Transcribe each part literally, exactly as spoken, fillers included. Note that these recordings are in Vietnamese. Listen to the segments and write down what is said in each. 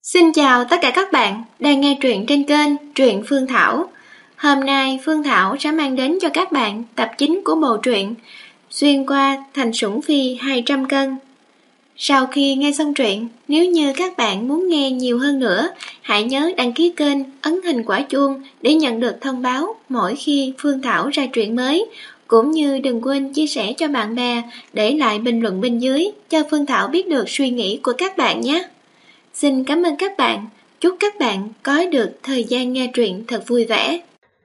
Xin chào tất cả các bạn đang nghe truyện trên kênh Truyện Phương Thảo. Hôm nay Phương Thảo sẽ mang đến cho các bạn tập chín của bộ truyện Xuyên qua thành sủng phi hai trăm cân. Sau khi nghe xong truyện, nếu như các bạn muốn nghe nhiều hơn nữa, hãy nhớ đăng ký kênh, ấn hình quả chuông để nhận được thông báo mỗi khi Phương Thảo ra truyện mới. Cũng như đừng quên chia sẻ cho bạn bè, để lại bình luận bên dưới cho Phương Thảo biết được suy nghĩ của các bạn nhé. Xin cảm ơn các bạn, chúc các bạn có được thời gian nghe truyện thật vui vẻ.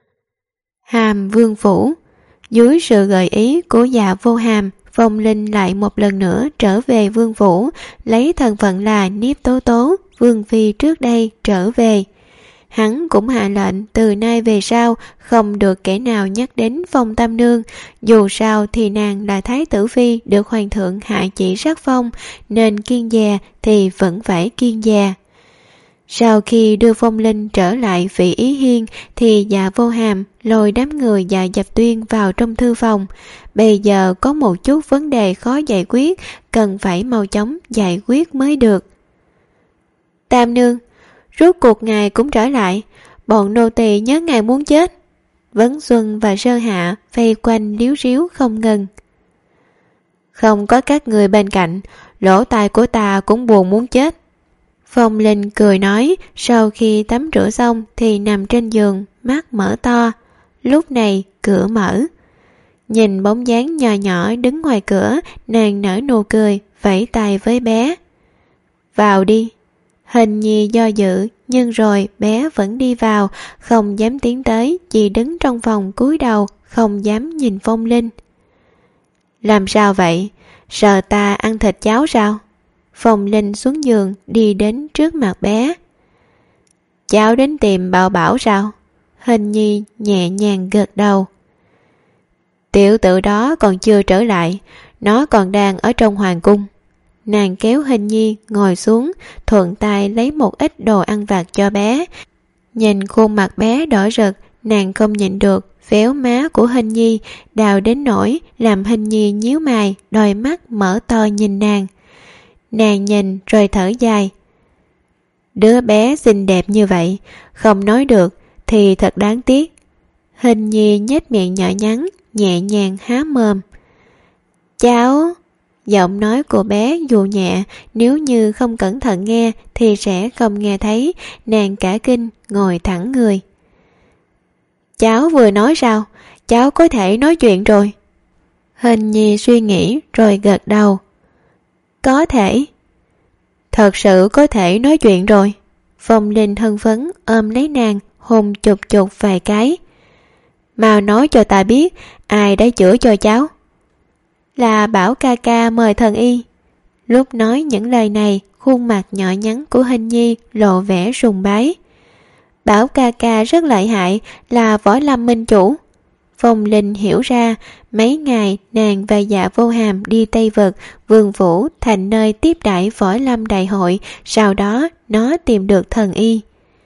Hàm Vương Phủ. Dưới sự gợi ý của Dạ Vô Hàm, Phong Linh lại một lần nữa trở về Vương Phủ, lấy thân phận là Niếp Tố Tố, Vương Phi trước đây trở về. Hắn cũng hạ lệnh từ nay về sau không được kẻ nào nhắc đến Phong Tam Nương, dù sao thì nàng là Thái tử Phi được Hoàng thượng hạ chỉ sắc phong, nên kiêng dè thì vẫn phải kiêng dè. Sau khi đưa Phong Linh trở lại Vị Ý Hiên thì Dạ Vô Hàm lôi đám người Dạ Dập Tuyên vào trong thư phòng. Bây giờ có một chút vấn đề khó giải quyết, cần phải mau chóng giải quyết mới được. Tam Nương, rốt cuộc ngài cũng trở lại, bọn nô tỳ nhớ ngài muốn chết. Vấn Xuân và Sơ Hạ vây quanh líu ríu không ngừng. Không có các người bên cạnh, lỗ tai của ta cũng buồn muốn chết. Phong Linh cười nói, sau khi tắm rửa xong thì nằm trên giường, mắt mở to. Lúc này cửa mở. Nhìn bóng dáng nhỏ nhỏ đứng ngoài cửa, nàng nở nụ cười, vẫy tay với bé. Vào đi. Hình Nhi do dự, nhưng rồi bé vẫn đi vào, không dám tiến tới, chỉ đứng trong phòng cúi đầu, không dám nhìn Phong Linh. Làm sao vậy? Sợ ta ăn thịt cháu sao? Phong Linh xuống giường, đi đến trước mặt bé. Cháu đến tìm Bảo Bảo sao? Hình Nhi nhẹ nhàng gật đầu. Tiểu tử đó còn chưa trở lại, nó còn đang ở trong hoàng cung. Nàng kéo Hình Nhi ngồi xuống, thuận tay lấy một ít đồ ăn vặt cho bé. Nhìn khuôn mặt bé đỏ rực, nàng không nhịn được véo má của Hình Nhi, đào đến nỗi làm Hình Nhi nhíu mày, đôi mắt mở to nhìn nàng. Nàng nhìn rồi thở dài. Đứa bé xinh đẹp như vậy, không nói được thì thật đáng tiếc. Hình Nhi nhếch miệng nhỏ nhắn, nhẹ nhàng há mồm. Cháu... Giọng nói của bé dù nhẹ, nếu như không cẩn thận nghe thì sẽ không nghe thấy. Nàng cả kinh ngồi thẳng người. Cháu vừa nói sao? Cháu có thể nói chuyện rồi. Hình Nhi suy nghĩ rồi gật đầu. Có thể. Thật sự có thể nói chuyện rồi. Phong Linh hưng phấn ôm lấy nàng, hôn chụp chụp vài cái. Mau nói cho ta biết ai đã chữa cho cháu. Là Bảo ca ca mời thần y. Lúc nói những lời này, khuôn mặt nhỏ nhắn của Hình Nhi lộ vẻ sùng bái. Bảo ca ca rất lợi hại, là Võ Lâm minh chủ. Phong Linh hiểu ra, mấy ngày nàng và Dạ Vô Hàm đi Tây Vực, Vương Phủ thành nơi tiếp đãi Võ Lâm đại hội, sau đó nó tìm được thần y.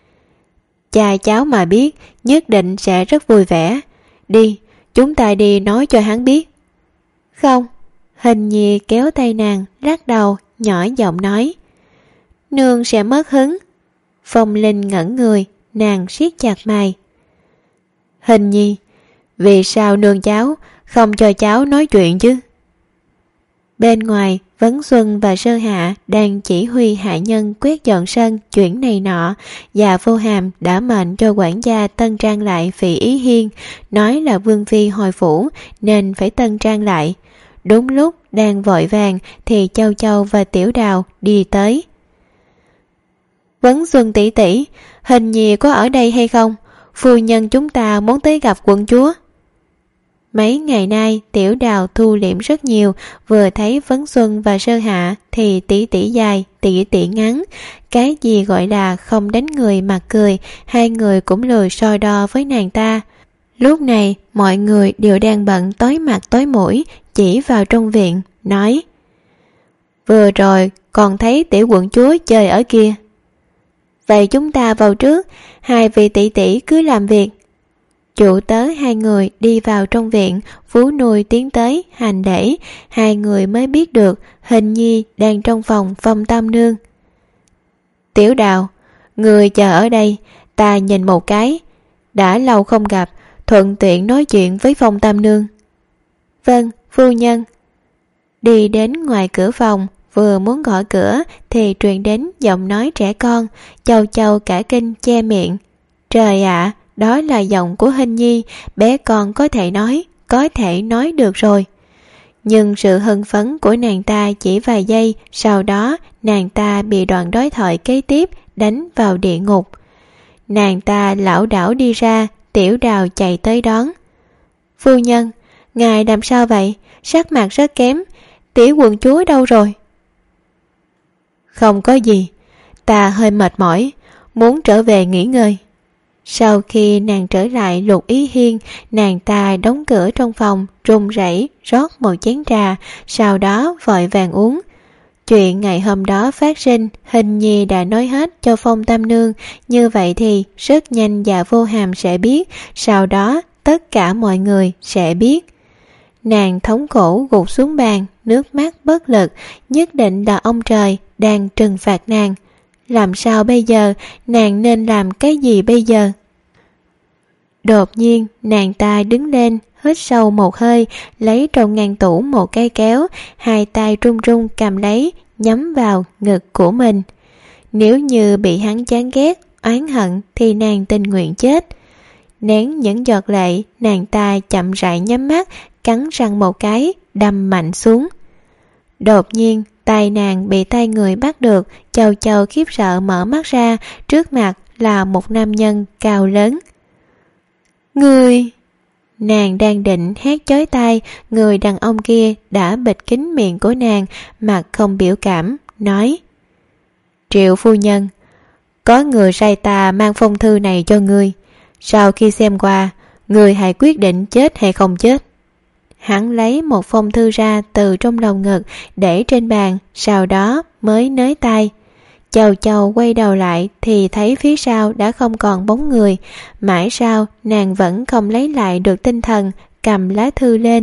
Cha cháu mà biết, nhất định sẽ rất vui vẻ. Đi, chúng ta đi nói cho hắn biết. Không. Hình Nhi kéo tay nàng, lắc đầu, nhỏ giọng nói. Nương sẽ mất hứng. Phong Linh ngẩn người, nàng siết chặt mày. Hình Nhi, vì sao nương cháu không cho cháu nói chuyện chứ? Bên ngoài, Vấn Xuân và Sơ Hạ đang chỉ huy hạ nhân quét dọn sân, chuyển này nọ. Dạ Vô Hàm đã mệnh cho quản gia tân trang lại Vị Ý Hiên, nói là Vương Phi hồi phủ nên phải tân trang lại. Đúng lúc đang vội vàng thì Châu Châu và Tiểu Đào đi tới. Vấn Xuân tỷ tỷ, Hình Nhi có ở đây hay không? Phu nhân chúng ta muốn tới gặp quận chúa. Mấy ngày nay Tiểu Đào thu liễm rất nhiều, vừa thấy Vấn Xuân và Sơ Hạ thì tỷ tỷ dài, tỷ tỷ ngắn. Cái gì gọi là không đánh người mà cười, hai người cũng lười so đo với nàng ta. Lúc này mọi người đều đang bận tối mặt tối mũi, chỉ vào trong viện, nói. Vừa rồi còn thấy tiểu quận chúa chơi ở kia. Vậy chúng ta vào trước, hai vị tỷ tỷ cứ làm việc. Chủ tớ hai người đi vào trong viện, Phú Nuôi tiến tới hành lễ, hai người mới biết được Hình Nhi đang trong phòng Phong Tam Nương. Tiểu Đào, người chờ ở đây, ta nhìn một cái. Đã lâu không gặp, thuận tiện nói chuyện với Phong Tam Nương. Vâng, phu nhân. Đi đến ngoài cửa phòng, vừa muốn gõ cửa thì truyền đến giọng nói trẻ con. Châu Châu cả kinh che miệng. Trời ạ, à, đó là giọng của Hình Nhi. Bé con có thể nói, có thể nói được rồi. Nhưng sự hưng phấn của nàng ta chỉ vài giây, sau đó nàng ta bị đoạn đối thoại kế tiếp đánh vào địa ngục. Nàng ta lảo đảo đi ra, Tiểu Đào chạy tới đón. Phu nhân, ngài làm sao vậy? Sắc mặt rất kém, tiểu quận chúa đâu rồi? Không có gì, ta hơi mệt mỏi, muốn trở về nghỉ ngơi. Sau khi nàng trở lại Lục Ý Hiên, nàng ta đóng cửa trong phòng, run rẩy rót một chén trà, sau đó vội vàng uống. Chuyện ngày hôm đó phát sinh, Hình Nhi đã nói hết cho Phong Tam Nương, như vậy thì rất nhanh Dạ Vô Hàm sẽ biết, sau đó tất cả mọi người sẽ biết. Nàng thống khổ gục xuống bàn, nước mắt bất lực, nhất định là ông trời đang trừng phạt nàng. Làm sao bây giờ, nàng nên làm cái gì bây giờ? Đột nhiên, nàng ta đứng lên, hít sâu một hơi, lấy trong ngăn tủ một cây kéo, hai tay run run cầm lấy, nhắm vào ngực của mình. Nếu như bị hắn chán ghét, oán hận thì nàng tình nguyện chết. Nén những giọt lệ, nàng ta chậm rãi nhắm mắt, cắn răng một cái, đâm mạnh xuống. Đột nhiên, tay nàng bị tay người bắt được, Châu Châu khiếp sợ mở mắt ra, trước mặt là một nam nhân cao lớn. Người... Nàng đang định hét chói tai, người đàn ông kia đã bịt kín miệng của nàng, mặt không biểu cảm, nói: Triệu phu nhân, có người sai ta mang phong thư này cho ngươi. Sau khi xem qua, ngươi hãy quyết định chết hay không chết. Hắn lấy một phong thư ra từ trong lồng ngực để trên bàn, sau đó mới nới tay. Châu Châu quay đầu lại thì thấy phía sau đã không còn bóng người. Mãi sau nàng vẫn không lấy lại được tinh thần, cầm lá thư lên.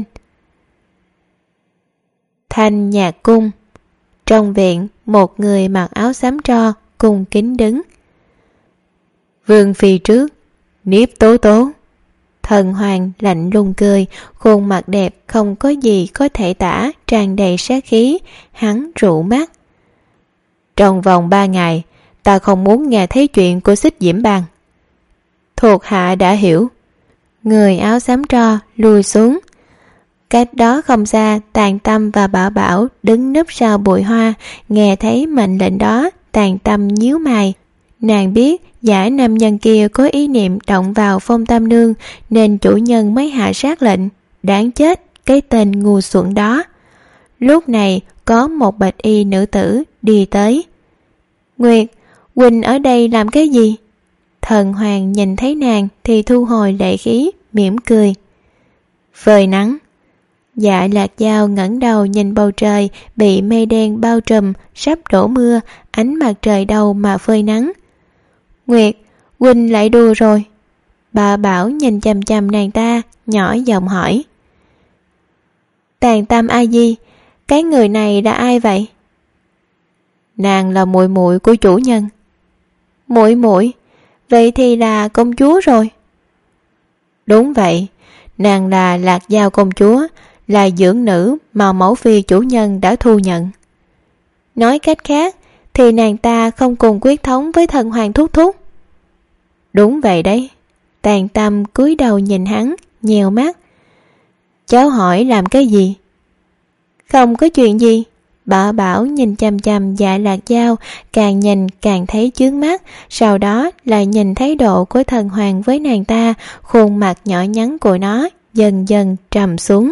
Thanh Nhạc Cung. Trong viện, một người mặc áo xám tro cung kính đứng. Vương phi trước, Niếp Tố Tố. Thần hoàng lạnh lùng cười, khuôn mặt đẹp không có gì có thể tả, tràn đầy sát khí. Hắn rũ mắt. Trong vòng ba ngày, ta không muốn nghe thấy chuyện của Xích Diễm Bang. Thuộc hạ đã hiểu. Người áo xám tro lùi xuống. Cách đó không xa, Tàn Tâm và Bảo Bảo đứng núp sau bụi hoa, nghe thấy mệnh lệnh đó, Tàn Tâm nhíu mày. Nàng biết giả nam nhân kia có ý niệm động vào Phong Tam Nương, nên chủ nhân mới hạ sát lệnh. Đáng chết, cái tên ngu xuẩn đó. Lúc này có một bạch y nữ tử đi tới. Nguyệt, Quỳnh ở đây làm cái gì? Thần hoàng nhìn thấy nàng thì thu hồi lệ khí, mỉm cười. Phơi nắng. Dạ Lạc Dao ngẩng đầu nhìn bầu trời bị mây đen bao trùm, sắp đổ mưa, ánh mặt trời đâu mà phơi nắng. Nguyệt, Quỳnh lại đùa rồi. Bà Bảo nhìn chằm chằm nàng ta, nhỏ giọng hỏi. Tàn Tâm A Di, cái người này là ai vậy? Nàng là muội muội của chủ nhân. Muội muội? Vậy thì là công chúa rồi. Đúng vậy, nàng là Lạc Dao công chúa, là dưỡng nữ mà mẫu phi chủ nhân đã thu nhận. Nói cách khác thì nàng ta không cùng quyết thống với thần hoàng thúc thúc. Đúng vậy đấy. Tàn Tâm cúi đầu nhìn hắn, nhèo mắt. Cháu hỏi làm cái gì? Không có chuyện gì. Bảo Bảo nhìn chằm chằm Dạ Lạc Dao, càng nhìn càng thấy chướng mắt, sau đó lại nhìn thái độ của thần hoàng với nàng ta, khuôn mặt nhỏ nhắn của nó dần dần trầm xuống.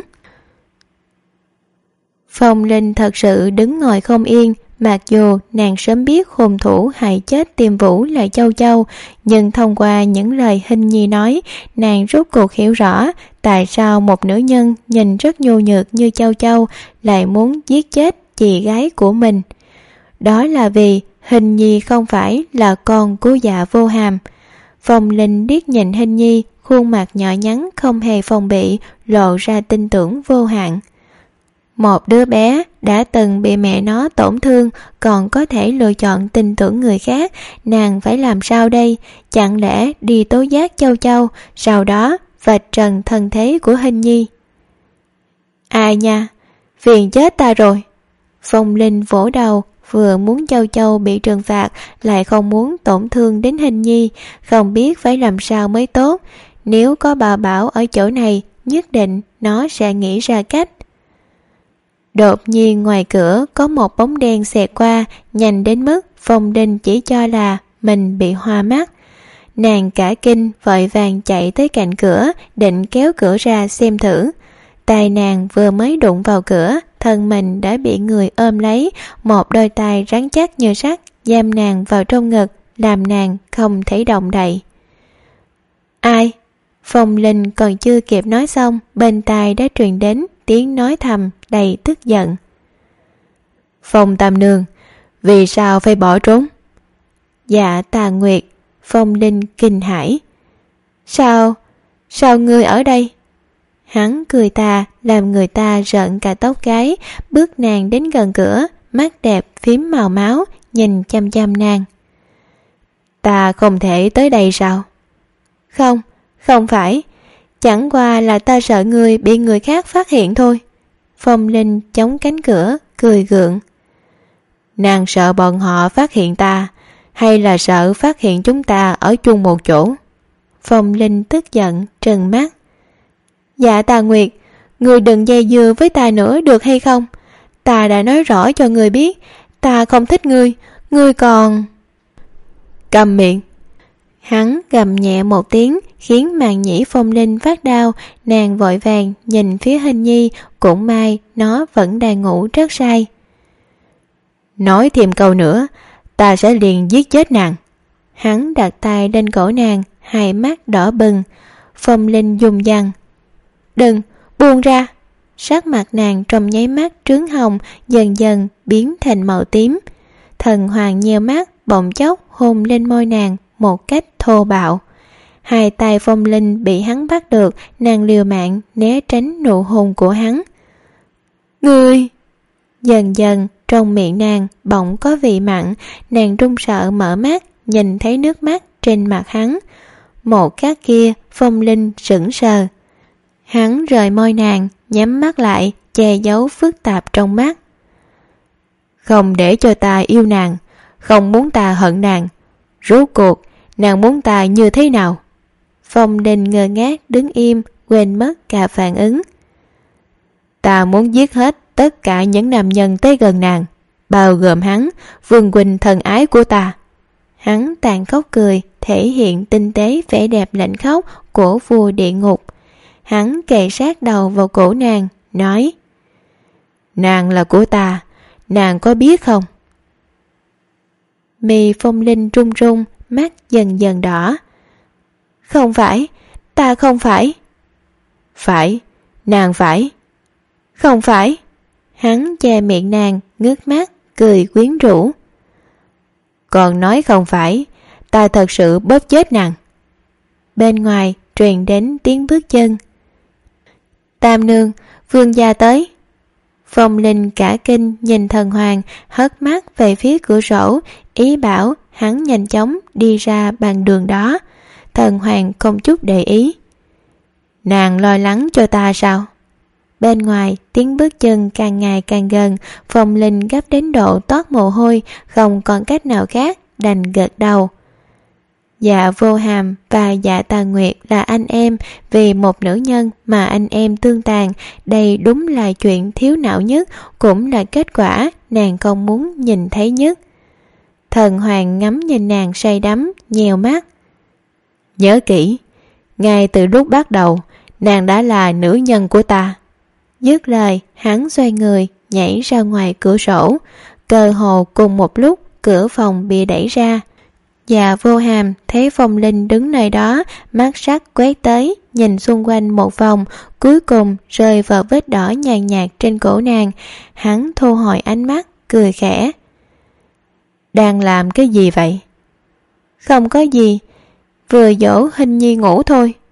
Phong Linh thật sự đứng ngồi không yên, mặc dù nàng sớm biết hung thủ hại chết Tiềm Vũ là Châu Châu, nhưng thông qua những lời Hình Nhi nói, nàng rốt cuộc hiểu rõ tại sao một nữ nhân nhìn rất nhu nhược như Châu Châu lại muốn giết chết chị gái của mình. Đó là vì Hình Nhi không phải là con của Dạ Vô Hàm. Phong Linh liếc nhìn Hình Nhi, khuôn mặt nhỏ nhắn không hề phòng bị, lộ ra tin tưởng vô hạn. Một đứa bé đã từng bị mẹ nó tổn thương còn có thể lựa chọn tin tưởng người khác, nàng phải làm sao đây? Chẳng lẽ đi tố giác Châu Châu, sau đó vạch trần thân thế của Hình Nhi? Ai nha, phiền chết ta rồi. Phong Linh vỗ đầu, vừa muốn Châu Châu bị trừng phạt lại không muốn tổn thương đến Hình Nhi, không biết phải làm sao mới tốt. Nếu có bà Bảo ở chỗ này, nhất định nó sẽ nghĩ ra cách. Đột nhiên ngoài cửa có một bóng đen xẹt qua, nhanh đến mức Phong Linh chỉ cho là mình bị hoa mắt. Nàng cả kinh vội vàng chạy tới cạnh cửa, định kéo cửa ra xem thử. Tay nàng vừa mới đụng vào cửa, thân mình đã bị người ôm lấy, một đôi tay rắn chắc như sắt giam nàng vào trong ngực, làm nàng không thể động đậy. Ai? Phong Linh còn chưa kịp nói xong, bên tai đã truyền đến tiếng nói thầm đầy tức giận. Phong Tam Nương, vì sao phải bỏ trốn? Dạ Tà Nguyệt. Phong Linh kinh hãi. Sao? Sao ngươi ở đây? Hắn cười tà, làm người ta rợn cả tóc gáy, bước nàng đến gần cửa, mắt đẹp phím màu máu, nhìn chăm chăm nàng. Ta không thể tới đây sao? Không, không phải. Chẳng qua là ta sợ ngươi bị người khác phát hiện thôi. Phong Linh chống cánh cửa, cười gượng. Nàng sợ bọn họ phát hiện ta, hay là sợ phát hiện chúng ta ở chung một chỗ? Phong Linh tức giận, trừng mắt. Dạ Tà Nguyệt, ngươi đừng dây dưa với ta nữa được hay không? Ta đã nói rõ cho ngươi biết, ta không thích ngươi, ngươi còn... Cầm miệng. Hắn gầm nhẹ một tiếng, khiến màn nhĩ Phong Linh phát đau, nàng vội vàng nhìn phía Hình Nhi, cũng may nó vẫn đang ngủ rất say. Nói thêm câu nữa, ta sẽ liền giết chết nàng. Hắn đặt tay lên cổ nàng, hai mắt đỏ bừng. Phong Linh dùng dằn. Đừng, buông ra. Sắc mặt nàng trong nháy mắt trướng hồng, dần dần biến thành màu tím. Thần Hoàng nheo mắt, bỗng chốc hôn lên môi nàng một cách thô bạo. Hai tay Phong Linh bị hắn bắt được, nàng liều mạng né tránh nụ hôn của hắn. Ngươi! Dần dần trong miệng nàng bỗng có vị mặn, nàng run sợ mở mắt, nhìn thấy nước mắt trên mặt hắn. Một khắc kia Phong Linh sững sờ. Hắn rời môi nàng, nhắm mắt lại, che giấu phức tạp trong mắt. Không để cho ta yêu nàng, không muốn ta hận nàng. Rốt cuộc nàng muốn ta như thế nào? Phong Linh ngơ ngác đứng im, quên mất cả phản ứng. Ta muốn giết hết tất cả những nam nhân tới gần nàng, bao gồm hắn, Vương huynh thần ái của ta. Hắn tàn khốc cười, thể hiện tinh tế vẻ đẹp lạnh khóc của vua địa ngục. Hắn kề sát đầu vào cổ nàng, nói: Nàng là của ta, nàng có biết không? Mi Phong Linh run run, mắt dần dần đỏ. Không phải, ta không phải. Phải, nàng phải. Không phải. Hắn che miệng nàng, ngước mắt, cười quyến rũ. Còn nói không phải, ta thật sự bóp chết nàng. Bên ngoài truyền đến tiếng bước chân. Tam Nương, vương gia tới. Phong Linh cả kinh nhìn Thần Hoàng, hất mắt về phía cửa sổ, ý bảo hắn nhanh chóng đi ra bằng đường đó. Thần Hoàng không chút để ý. Nàng lo lắng cho ta sao? Bên ngoài tiếng bước chân càng ngày càng gần, Phong Linh gấp đến độ toát mồ hôi, không còn cách nào khác, đành gật đầu. Dạ Vô Hàm và Dạ Tà Nguyệt là anh em, vì một nữ nhân mà anh em tương tàn, đây đúng là chuyện thiếu não nhất, cũng là kết quả nàng không muốn nhìn thấy nhất. Thần Hoàng ngắm nhìn nàng say đắm, nhèo mắt. Nhớ kỹ, ngay từ lúc bắt đầu, nàng đã là nữ nhân của ta. Dứt lời, hắn xoay người, nhảy ra ngoài cửa sổ. Cơ hồ cùng một lúc, cửa phòng bị đẩy ra. Dạ Vô Hàm thấy Phong Linh đứng nơi đó, mắt sắc quét tới, nhìn xung quanh một vòng, cuối cùng rơi vào vết đỏ nhàn nhạt trên cổ nàng. Hắn thu hồi ánh mắt, cười khẽ. Đang làm cái gì vậy? Không có gì, vừa dỗ Hình Nhi ngủ thôi.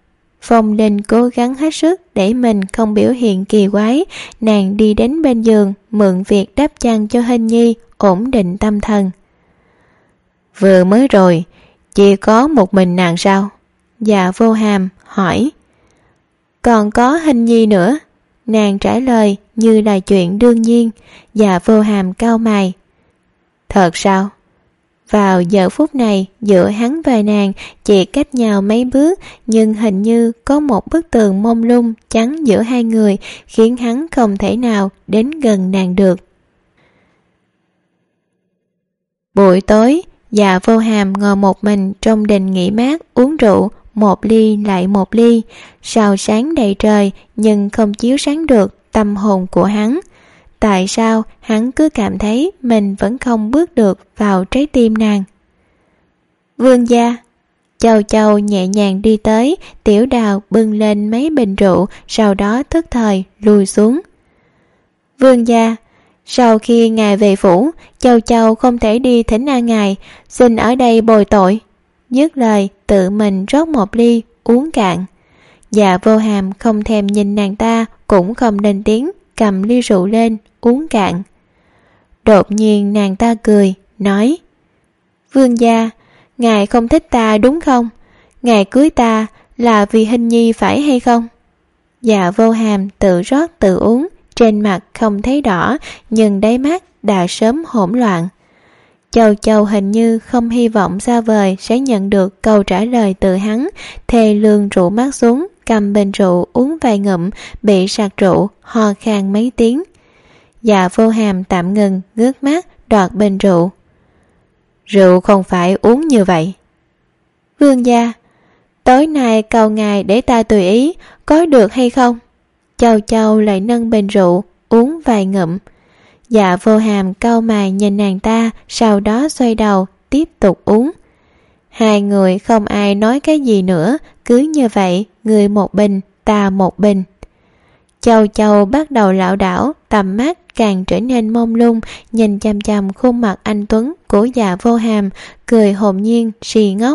Phong Linh cố gắng hết sức để mình không biểu hiện kỳ quái. Nàng đi đến bên giường, mượn việc đắp chăn cho Hình Nhi, ổn định tâm thần. Vừa mới rồi, chỉ có một mình nàng sao? Dạ Vô Hàm hỏi. Còn có Hình Nhi nữa. Nàng trả lời như là chuyện đương nhiên. Dạ Vô Hàm cau mày. Thật sao? Vào giờ phút này, giữa hắn và nàng chỉ cách nhau mấy bước, nhưng hình như có một bức tường mông lung chắn giữa hai người, khiến hắn không thể nào đến gần nàng được. Buổi tối, Dạ Vô Hàm ngồi một mình trong đình nghỉ mát uống rượu, một ly lại một ly. Sao sáng đầy trời nhưng không chiếu sáng được tâm hồn của hắn. Tại sao hắn cứ cảm thấy mình vẫn không bước được vào trái tim nàng? Vương gia. Châu Châu nhẹ nhàng đi tới, Tiểu Đào bưng lên mấy bình rượu, sau đó thức thời lùi xuống. Vương gia, sau khi ngài về phủ, Châu Châu không thể đi thỉnh an ngài, xin ở đây bồi tội. Dứt lời tự mình rót một ly uống cạn. Dạ Vô Hàm không thèm nhìn nàng ta, cũng không lên tiếng, cầm ly rượu lên uống cạn. Đột nhiên nàng ta cười nói: Vương gia, ngài không thích ta đúng không? Ngài cưới ta là vì Hình Nhi phải hay không? Dạ Vô Hàm tự rót tự uống, trên mặt không thấy đỏ, nhưng đáy mắt đã sớm hỗn loạn. Châu Châu hình như không hy vọng xa vời sẽ nhận được câu trả lời từ hắn, thề lương rượu mắt xuống, cầm bình rượu uống vài ngụm, bị sặc rượu, ho khan mấy tiếng. Dạ Vô Hàm tạm ngừng, ngước mắt, đoạt bình rượu. Rượu không phải uống như vậy. Vương gia, tối nay cầu ngài để ta tùy ý, có được hay không? Châu Châu lại nâng bình rượu, uống vài ngụm. Dạ Vô Hàm cau mày nhìn nàng ta, sau đó xoay đầu, tiếp tục uống. Hai người không ai nói cái gì nữa, cứ như vậy, người một bình, ta một bình. Châu Châu bắt đầu lảo đảo, tầm mắt càng trở nên mông lung, nhìn chằm chằm khuôn mặt anh tuấn của Dạ Vô Hàm, cười hồn nhiên, xì ngốc.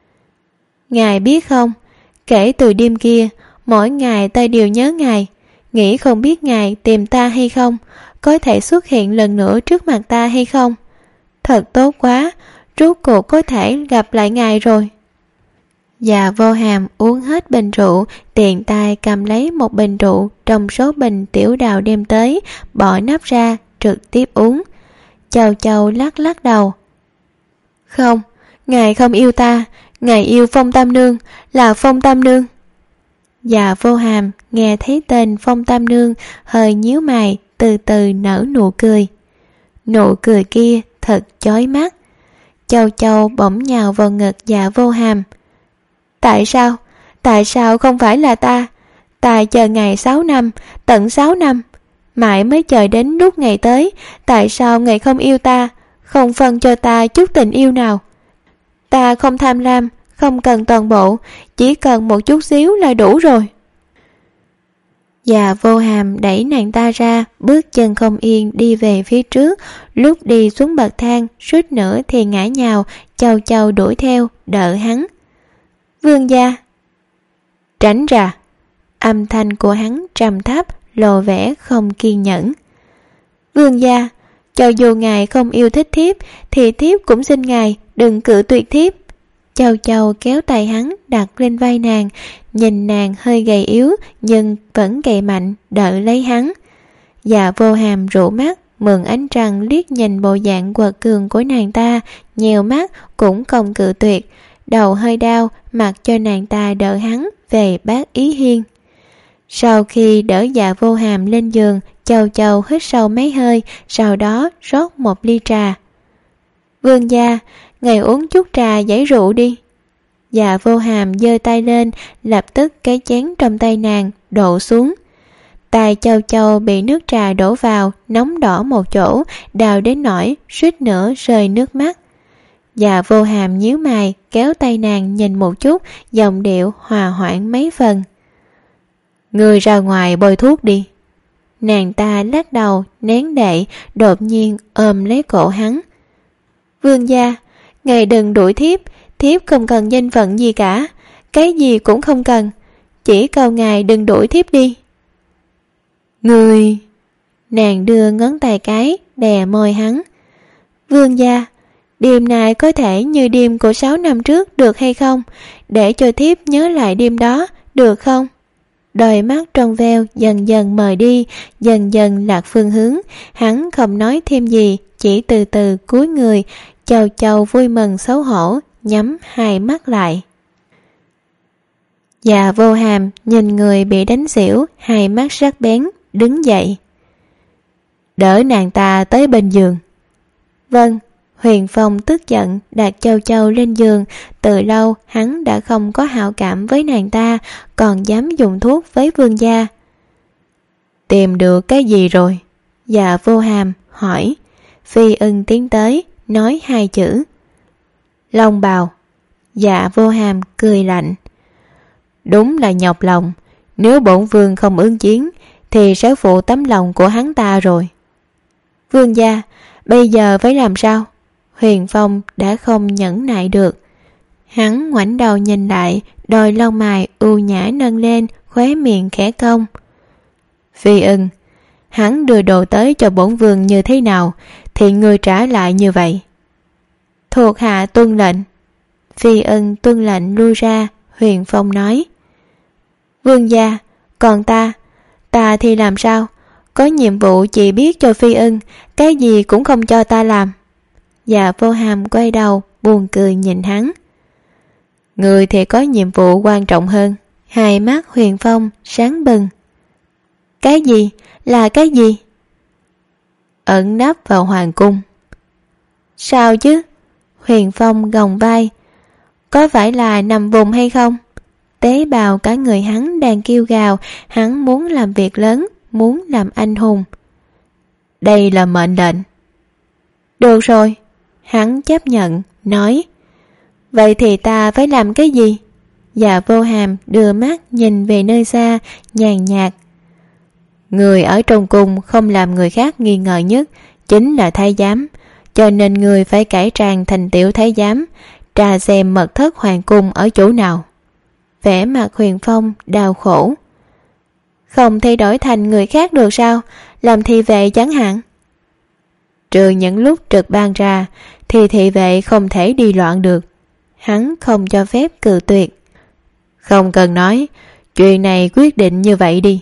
Ngài biết không, kể từ đêm kia, mỗi ngày ta đều nhớ ngài, nghĩ không biết ngài tìm ta hay không, có thể xuất hiện lần nữa trước mặt ta hay không. Thật tốt quá, rốt cuộc có thể gặp lại ngài rồi. Dạ Vô Hàm uống hết bình rượu, tiện tay cầm lấy một bình rượu trong số bình Tiểu Đào đem tới, bỏ nắp ra, trực tiếp uống. Châu Châu lắc lắc đầu. Không, ngài không yêu ta, ngài yêu Phong Tam Nương, là Phong Tam Nương. Dạ Vô Hàm nghe thấy tên Phong Tam Nương, hơi nhíu mày, từ từ nở nụ cười. Nụ cười kia thật chói mắt. Châu Châu bỗng nhào vào ngực Dạ Vô Hàm. Tại sao? Tại sao không phải là ta? Ta chờ ngày sáu năm, tận sáu năm, mãi mới chờ đến lúc ngày tới. Tại sao ngài không yêu ta, không phân cho ta chút tình yêu nào? Ta không tham lam, không cần toàn bộ, chỉ cần một chút xíu là đủ rồi. Dạ Vô Hàm đẩy nàng ta ra, bước chân không yên đi về phía trước. Lúc đi xuống bậc thang, suýt nữa thì ngã nhào. Châu Châu đuổi theo, đỡ hắn. Vương gia. Tránh ra. Âm thanh của hắn trầm thấp, lộ vẻ không kiên nhẫn. Vương gia, cho dù ngài không yêu thích thiếp, thì thiếp cũng xin ngài đừng cự tuyệt thiếp. Châu Châu kéo tay hắn đặt lên vai nàng, nhìn nàng hơi gầy yếu nhưng vẫn gầy mạnh, đỡ lấy hắn. Dạ Vô Hàm rũ mắt, mượn ánh trăng liếc nhìn bộ dạng quật cường của nàng ta, nhèo mắt cũng không cự tuyệt, đầu hơi đau, mặc cho nàng ta đỡ hắn về Bát Ý Hiên. Sau khi đỡ Dạ Vô Hàm lên giường, Châu Châu hít sâu mấy hơi, sau đó rót một ly trà. Vương gia, ngài uống chút trà giải rượu đi. Dạ Vô Hàm giơ tay lên, lập tức cái chén trong tay nàng đổ xuống. Tay Châu Châu bị nước trà đổ vào, nóng đỏ một chỗ, đào đến nỗi suýt nữa rơi nước mắt. Dạ Vô Hàm nhíu mày, kéo tay nàng nhìn một chút, giọng điệu hòa hoãn mấy phần. Ngươi ra ngoài bôi thuốc đi. Nàng ta lắc đầu, nén lệ, đột nhiên ôm lấy cổ hắn. Vương gia, ngài đừng đuổi thiếp, thiếp không cần danh phận gì cả, cái gì cũng không cần. chỉ cầu ngài đừng đuổi thiếp đi. Người... Nàng đưa ngón tay cái đè môi hắn. Vương gia, đêm này có thể như đêm của sáu năm trước được hay không? Để cho thiếp nhớ lại đêm đó, được không? Đôi mắt trong veo dần dần mờ đi, dần dần lạc phương hướng. Hắn không nói thêm gì, chỉ từ từ cúi người, chầu chầu vui mừng xấu hổ, nhắm hai mắt lại. Dạ Vô Hàm nhìn người bị đánh xỉu, hai mắt sắc bén, đứng dậy. Đỡ nàng ta tới bên giường. Vâng. Huyền Phong tức giận đặt Châu Châu lên giường. Từ lâu hắn đã không có hảo cảm với nàng ta, còn dám dùng thuốc với vương gia. Tìm được cái gì rồi? Dạ Vô Hàm hỏi. Phi Ưng tiến tới, nói hai chữ. Long bào. Dạ Vô Hàm cười lạnh. Đúng là nhọc lòng. Nếu bổn vương không ứng chiến thì sẽ phụ tấm lòng của hắn ta rồi. Vương gia, bây giờ phải làm sao? Huyền Phong đã không nhẫn nại được. Hắn ngoảnh đầu nhìn lại, đôi lông mày ưu nhã nâng lên, khóe miệng khẽ cong. Phi Ưng, hắn đưa đồ tới cho bổn vương như thế nào thì ngươi trả lại như vậy. Thuộc hạ tuân lệnh. Phi Ưng tuân lệnh lui ra. Huyền Phong nói. Vương gia, còn ta, ta thì làm sao? Có nhiệm vụ chỉ biết cho Phi Ưng, cái gì cũng không cho ta làm. Dạ Vô Hàm quay đầu buồn cười nhìn hắn. Người thì có nhiệm vụ quan trọng hơn. Hai mắt Huyền Phong sáng bừng. Cái gì? Là cái gì? Ẩn nấp vào hoàng cung. Sao chứ? Huyền Phong gồng vai. Có phải là nằm vùng hay không? Tế bào cả người hắn đang kêu gào. Hắn muốn làm việc lớn, muốn làm anh hùng. Đây là mệnh lệnh. Được rồi. Hắn chấp nhận, nói. Vậy thì ta phải làm cái gì? Dạ Vô Hàm đưa mắt nhìn về nơi xa, nhàn nhạt. Người ở trong cung không làm người khác nghi ngờ nhất chính là thái giám, cho nên người phải cải trang thành tiểu thái giám, tra xem mật thất hoàng cung ở chỗ nào. Vẻ mặt Huyền Phong đau khổ. Không thay đổi thành người khác được sao? Làm thị vệ chẳng hạn. Trừ những lúc trực ban ra thì thị vệ không thể đi loạn được. Hắn không cho phép cự tuyệt. Không cần nói, chuyện này quyết định như vậy đi.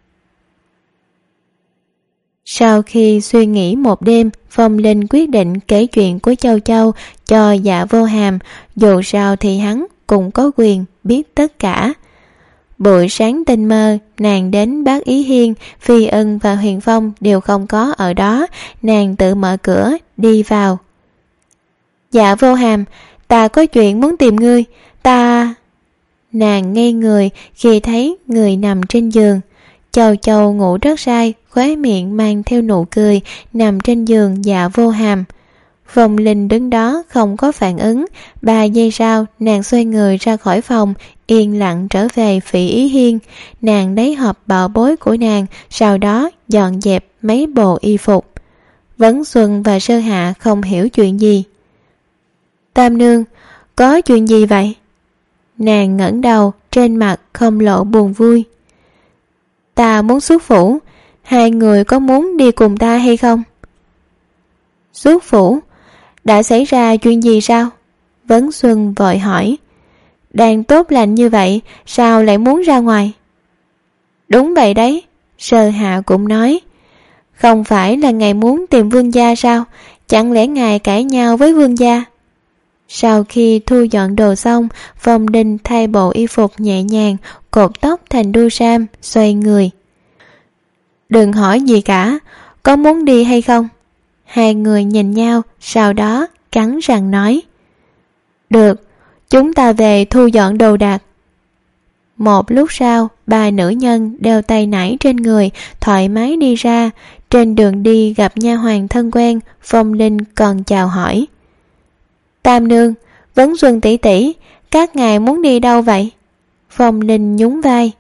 Sau khi suy nghĩ một đêm, Phong Linh quyết định kể chuyện của Châu Châu cho Dạ Vô Hàm. Dù sao thì hắn cũng có quyền biết tất cả. Buổi sáng tinh mơ, nàng đến Bác Ý Hiên, Phi Ưng và Huyền Phong đều không có ở đó. Nàng tự mở cửa, đi vào. Dạ Vô Hàm, ta có chuyện muốn tìm ngươi, ta... Nàng ngây người khi thấy người nằm trên giường. Châu Châu ngủ rất say, khóe miệng mang theo nụ cười, nằm trên giường Dạ Vô Hàm. Phong Linh đứng đó không có phản ứng. Ba giây sau, nàng xoay người ra khỏi phòng, yên lặng trở về Phỉ Ý Hiên. Nàng lấy hộp bảo bối của nàng, sau đó dọn dẹp mấy bộ y phục. Vấn Xuân và Sơ Hạ không hiểu chuyện gì. Tam nương, có chuyện gì vậy? Nàng ngẩng đầu, trên mặt không lộ buồn vui. Ta muốn xuất phủ, hai người có muốn đi cùng ta hay không? Xuất phủ? Đã xảy ra chuyện gì sao? Vấn Xuân vội hỏi. Đang tốt lành như vậy, sao lại muốn ra ngoài? Đúng vậy đấy, Sơ Hạ cũng nói. Không phải là ngài muốn tìm vương gia sao? Chẳng lẽ ngài cãi nhau với vương gia? Sau khi thu dọn đồ xong, Phong Đinh thay bộ y phục nhẹ nhàng, cột tóc thành đuôi sam, xoay người. Đừng hỏi gì cả, có muốn đi hay không? Hai người nhìn nhau, sau đó cắn răng nói. Được, chúng ta về thu dọn đồ đạc. Một lúc sau, ba nữ nhân đeo tay nải trên người, thoải mái đi ra. Trên đường đi gặp nha hoàn thân quen, Phong Linh còn chào hỏi. Tam nương, Vấn Xuân tỷ tỷ, các ngài muốn đi đâu vậy? Phong Linh nhún vai.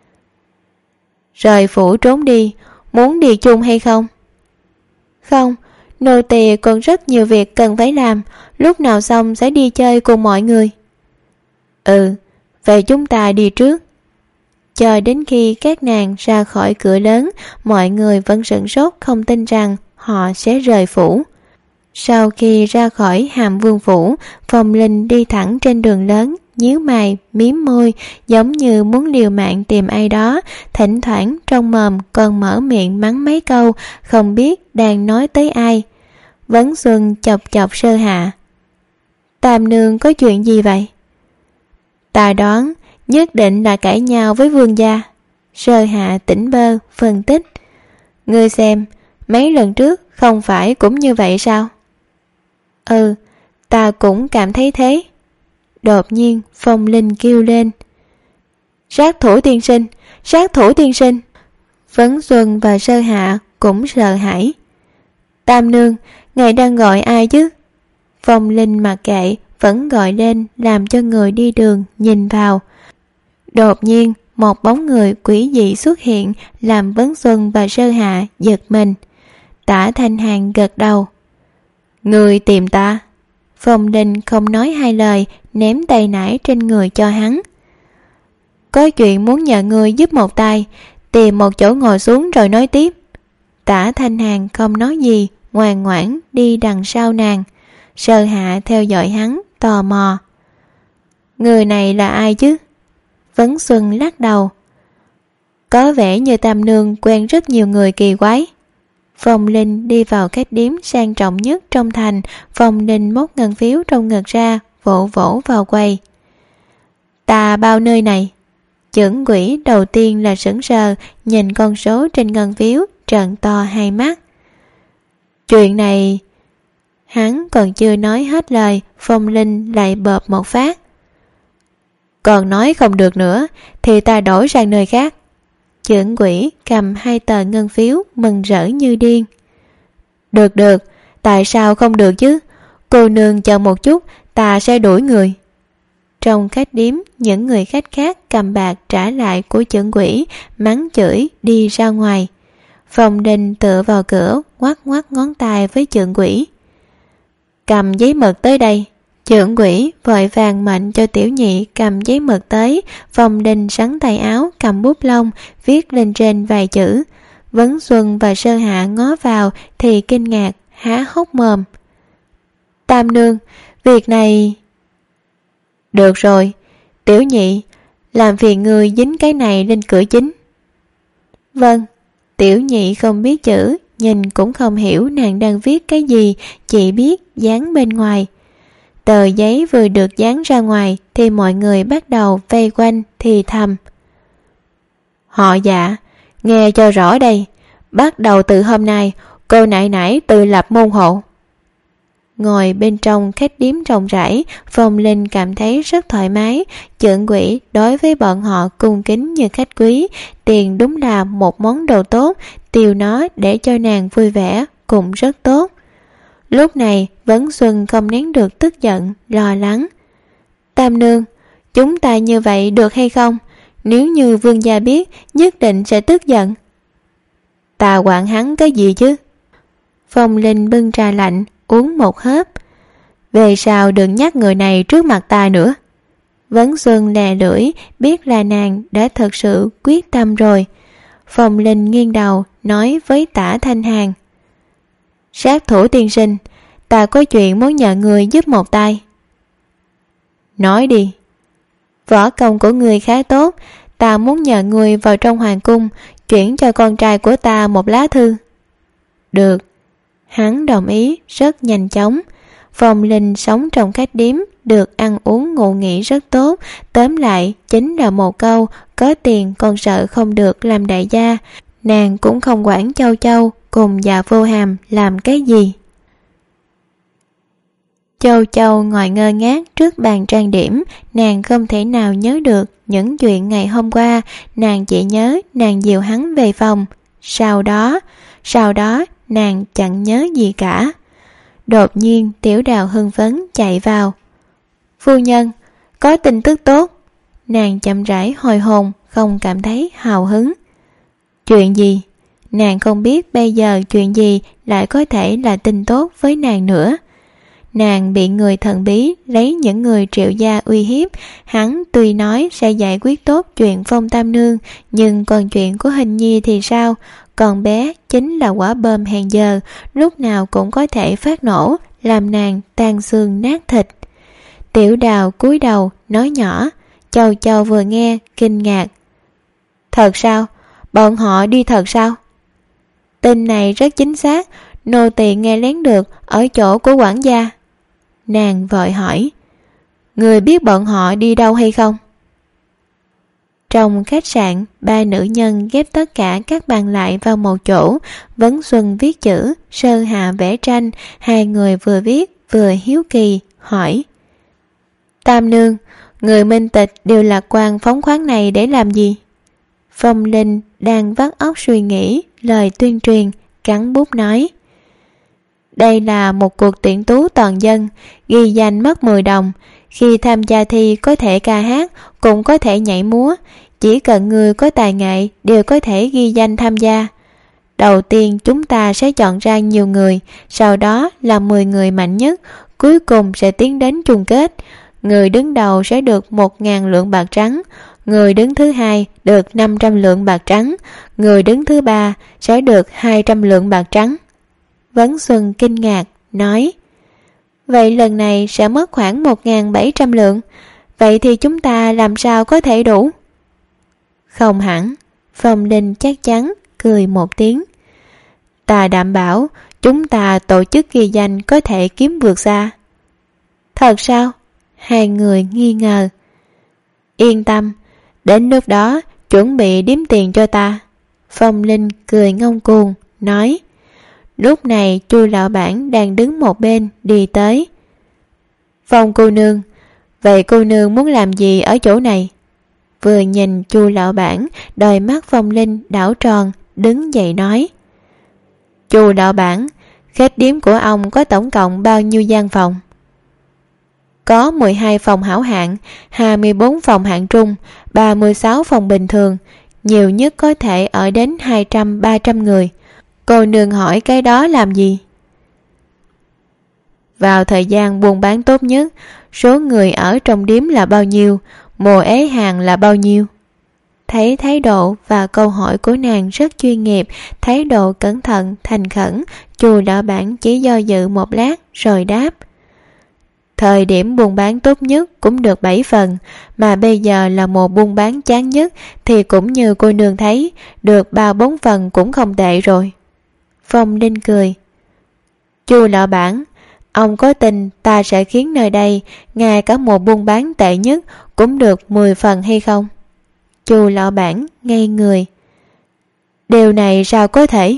Rời phủ trốn đi, muốn đi chung hay không? Không, nô tỳ còn rất nhiều việc cần phải làm, lúc nào xong sẽ đi chơi cùng mọi người. Ừ, vậy chúng ta đi trước. Chờ đến khi các nàng ra khỏi cửa lớn, mọi người vẫn sửng sốt không tin rằng họ sẽ rời phủ. Sau khi ra khỏi Hàm Vương phủ, Phong Linh đi thẳng trên đường lớn, nhíu mày, mím môi, giống như muốn liều mạng tìm ai đó, thỉnh thoảng trong mồm còn mở miệng mắng mấy câu, không biết đang nói tới ai. Vấn Xuân chọc chọc Sơ Hạ. Tam nương có chuyện gì vậy? Ta đoán nhất định là cãi nhau với vương gia. Sơ Hạ tỉnh bơ phân tích. Ngươi xem, mấy lần trước không phải cũng như vậy sao? Ừ, ta cũng cảm thấy thế. Đột nhiên Phong Linh kêu lên. Sát thủ tiên sinh, sát thủ tiên sinh. Vấn Xuân và Sơ Hạ cũng sợ hãi. Tam nương, ngài đang gọi ai chứ? Phong Linh mặc kệ, vẫn gọi lên làm cho người đi đường nhìn vào. Đột nhiên một bóng người quỷ dị xuất hiện, làm Vấn Xuân và Sơ Hạ giật mình. Tả Thanh Hàn gật đầu. Người tìm ta? Phong Linh không nói hai lời, ném tay nải trên người cho hắn. Có chuyện muốn nhờ người giúp một tay, tìm một chỗ ngồi xuống rồi nói tiếp. Tả Thanh Hàn không nói gì, ngoan ngoãn đi đằng sau nàng. Sơ Hạ theo dõi hắn, tò mò. Người này là ai chứ? Vấn Xuân lắc đầu. Có vẻ như Tam nương quen rất nhiều người kỳ quái. Phong Linh đi vào khách điếm sang trọng nhất trong thành. Phong Linh móc ngân phiếu trong ngực ra, vỗ vỗ vào quầy. Ta bao nơi này. Chưởng quỷ đầu tiên là sững sờ, nhìn con số trên ngân phiếu, trợn to hai mắt. Chuyện này... Hắn còn chưa nói hết lời, Phong Linh lại bợp một phát. Còn nói không được nữa thì ta đổi sang nơi khác. Chưởng quỷ cầm hai tờ ngân phiếu, mừng rỡ như điên. Được được, tại sao không được chứ? Cô nương chờ một chút, ta sẽ đuổi người. Trong khách điếm, những người khách khác cầm bạc trả lại của chưởng quỷ, mắng chửi đi ra ngoài. Phong Linh tựa vào cửa, ngoắc ngoắc ngón tay với chưởng quỷ. Cầm giấy mực tới đây. Chưởng quỷ vội vàng mệnh cho tiểu nhị cầm giấy mực tới. Phong Linh sắn tay áo, cầm bút lông, viết lên trên vài chữ. Vấn Xuân và Sơ Hạ ngó vào thì kinh ngạc, há hốc mồm. Tam nương, việc này... Được rồi, tiểu nhị, làm phiền người dính cái này lên cửa chính. Vâng. Tiểu nhị không biết chữ, nhìn cũng không hiểu nàng đang viết cái gì, chỉ biết dán bên ngoài. Tờ giấy vừa được dán ra ngoài thì mọi người bắt đầu vây quanh thì thầm. Họ dạ, nghe cho rõ đây, bắt đầu từ hôm nay cô nại nải tự lập môn hộ. Ngồi bên trong khách điếm rộng rãi, Phong Linh cảm thấy rất thoải mái. Chưởng quỷ đối với bọn họ cung kính như khách quý. Tiền đúng là một món đồ tốt, tiêu nó để cho nàng vui vẻ cũng rất tốt. Lúc này Vấn Xuân không nén được tức giận, lo lắng. Tam nương, chúng ta như vậy được hay không? Nếu như vương gia biết, nhất định sẽ tức giận. Ta quản hắn cái gì chứ? Phong Linh bưng trà lạnh, uống một hớp. Về sau đừng nhắc người này trước mặt ta nữa. Vấn Xuân lè lưỡi, biết là nàng đã thật sự quyết tâm rồi. Phong Linh nghiêng đầu, nói với Tả Thanh Hàn. Sát thủ tiên sinh, ta có chuyện muốn nhờ người giúp một tay. Nói đi. Võ công của người khá tốt, ta muốn nhờ người vào trong hoàng cung, chuyển cho con trai của ta một lá thư. Được. Hắn đồng ý rất nhanh chóng. Phong Linh sống trong khách điếm, được ăn uống ngủ nghỉ rất tốt. Tóm lại chính là một câu, có tiền còn sợ không được làm đại gia. Nàng cũng không quản Châu Châu cùng Dạ Vô Hàm làm cái gì. Châu Châu ngồi ngơ ngác trước bàn trang điểm. Nàng không thể nào nhớ được những chuyện ngày hôm qua. Nàng chỉ nhớ nàng dìu hắn về phòng. Sau đó, sau đó nàng chẳng nhớ gì cả. Đột nhiên Tiểu Đào hưng phấn chạy vào. Phu nhân, có tin tức tốt. Nàng chậm rãi hồi hồn, không cảm thấy hào hứng. Chuyện gì? Nàng không biết bây giờ chuyện gì lại có thể là tin tốt với nàng nữa. Nàng bị người thần bí lấy những người Triệu gia uy hiếp. Hắn tuy nói sẽ giải quyết tốt chuyện Phong Tam Nương, nhưng còn chuyện của Hình Nhi thì sao? Con bé chính là quả bom hẹn giờ, lúc nào cũng có thể phát nổ, làm nàng tan xương nát thịt. Tiểu Đào cúi đầu nói nhỏ. Châu Châu vừa nghe kinh ngạc. Thật sao? Bọn họ đi thật sao? Tin này rất chính xác, nô tỳ nghe lén được ở chỗ của quản gia. Nàng vội hỏi. Người biết bọn họ đi đâu hay không? Trong khách sạn, ba nữ nhân ghép tất cả các bàn lại vào một chỗ. Vấn Xuân viết chữ, Sơn Hà vẽ tranh. Hai người vừa viết vừa hiếu kỳ hỏi. Tam Nương, người minh tịch đều lạc quan phóng khoáng này để làm gì? Phong Linh đang vắt óc suy nghĩ lời tuyên truyền, cắn bút nói. Đây là một cuộc tuyển tú toàn dân, ghi danh mất mười đồng. Khi tham gia thi có thể ca hát, cũng có thể nhảy múa. Chỉ cần người có tài nghệ đều có thể ghi danh tham gia. Đầu tiên chúng ta sẽ chọn ra nhiều người, sau đó là mười người mạnh nhất, cuối cùng sẽ tiến đến chung kết. Người đứng đầu sẽ được một nghìn lượng bạc trắng, người đứng thứ hai được năm trăm lượng bạc trắng, người đứng thứ ba sẽ được hai trăm lượng bạc trắng. Vấn Xuân kinh ngạc, nói. Vậy lần này sẽ mất khoảng một nghìn bảy trăm lượng, vậy thì chúng ta làm sao có thể đủ? Không hẳn, Phong Linh chắc chắn, cười một tiếng. Ta đảm bảo chúng ta tổ chức ghi danh có thể kiếm vượt xa. Thật sao? Hai người nghi ngờ. Yên tâm, đến lúc đó chuẩn bị đếm tiền cho ta. Phong Linh cười ngông cuồng, nói. Lúc này Chu lão bản đang đứng một bên đi tới. Phong cô nương, vậy cô nương muốn làm gì ở chỗ này? Vừa nhìn Chu lão bản, đôi mắt Phong Linh đảo tròn, đứng dậy nói. Chu lão bản, khách điếm của ông có tổng cộng bao nhiêu gian phòng? Có mười hai phòng hảo hạng, hai mươi bốn phòng hạng trung, ba mươi sáu phòng bình thường, nhiều nhất có thể ở đến hai trăm ba trăm người. Cô nương hỏi cái đó làm gì? Vào thời gian buôn bán tốt nhất, số người ở trong điếm là bao nhiêu, mùa ế hàng là bao nhiêu? Thấy thái độ và câu hỏi của nàng rất chuyên nghiệp, thái độ cẩn thận, thành khẩn, Chu lão bản chỉ do dự một lát rồi đáp. Thời điểm buôn bán tốt nhất cũng được bảy phần, mà bây giờ là mùa buôn bán chán nhất thì cũng như cô nương thấy, được ba bốn phần cũng không tệ rồi. Phong Linh cười. Chu lão bản, ông có tin ta sẽ khiến nơi đây ngay cả mùa buôn bán tệ nhất cũng được mười phần hay không? Chu lão bản ngây người. Điều này sao có thể?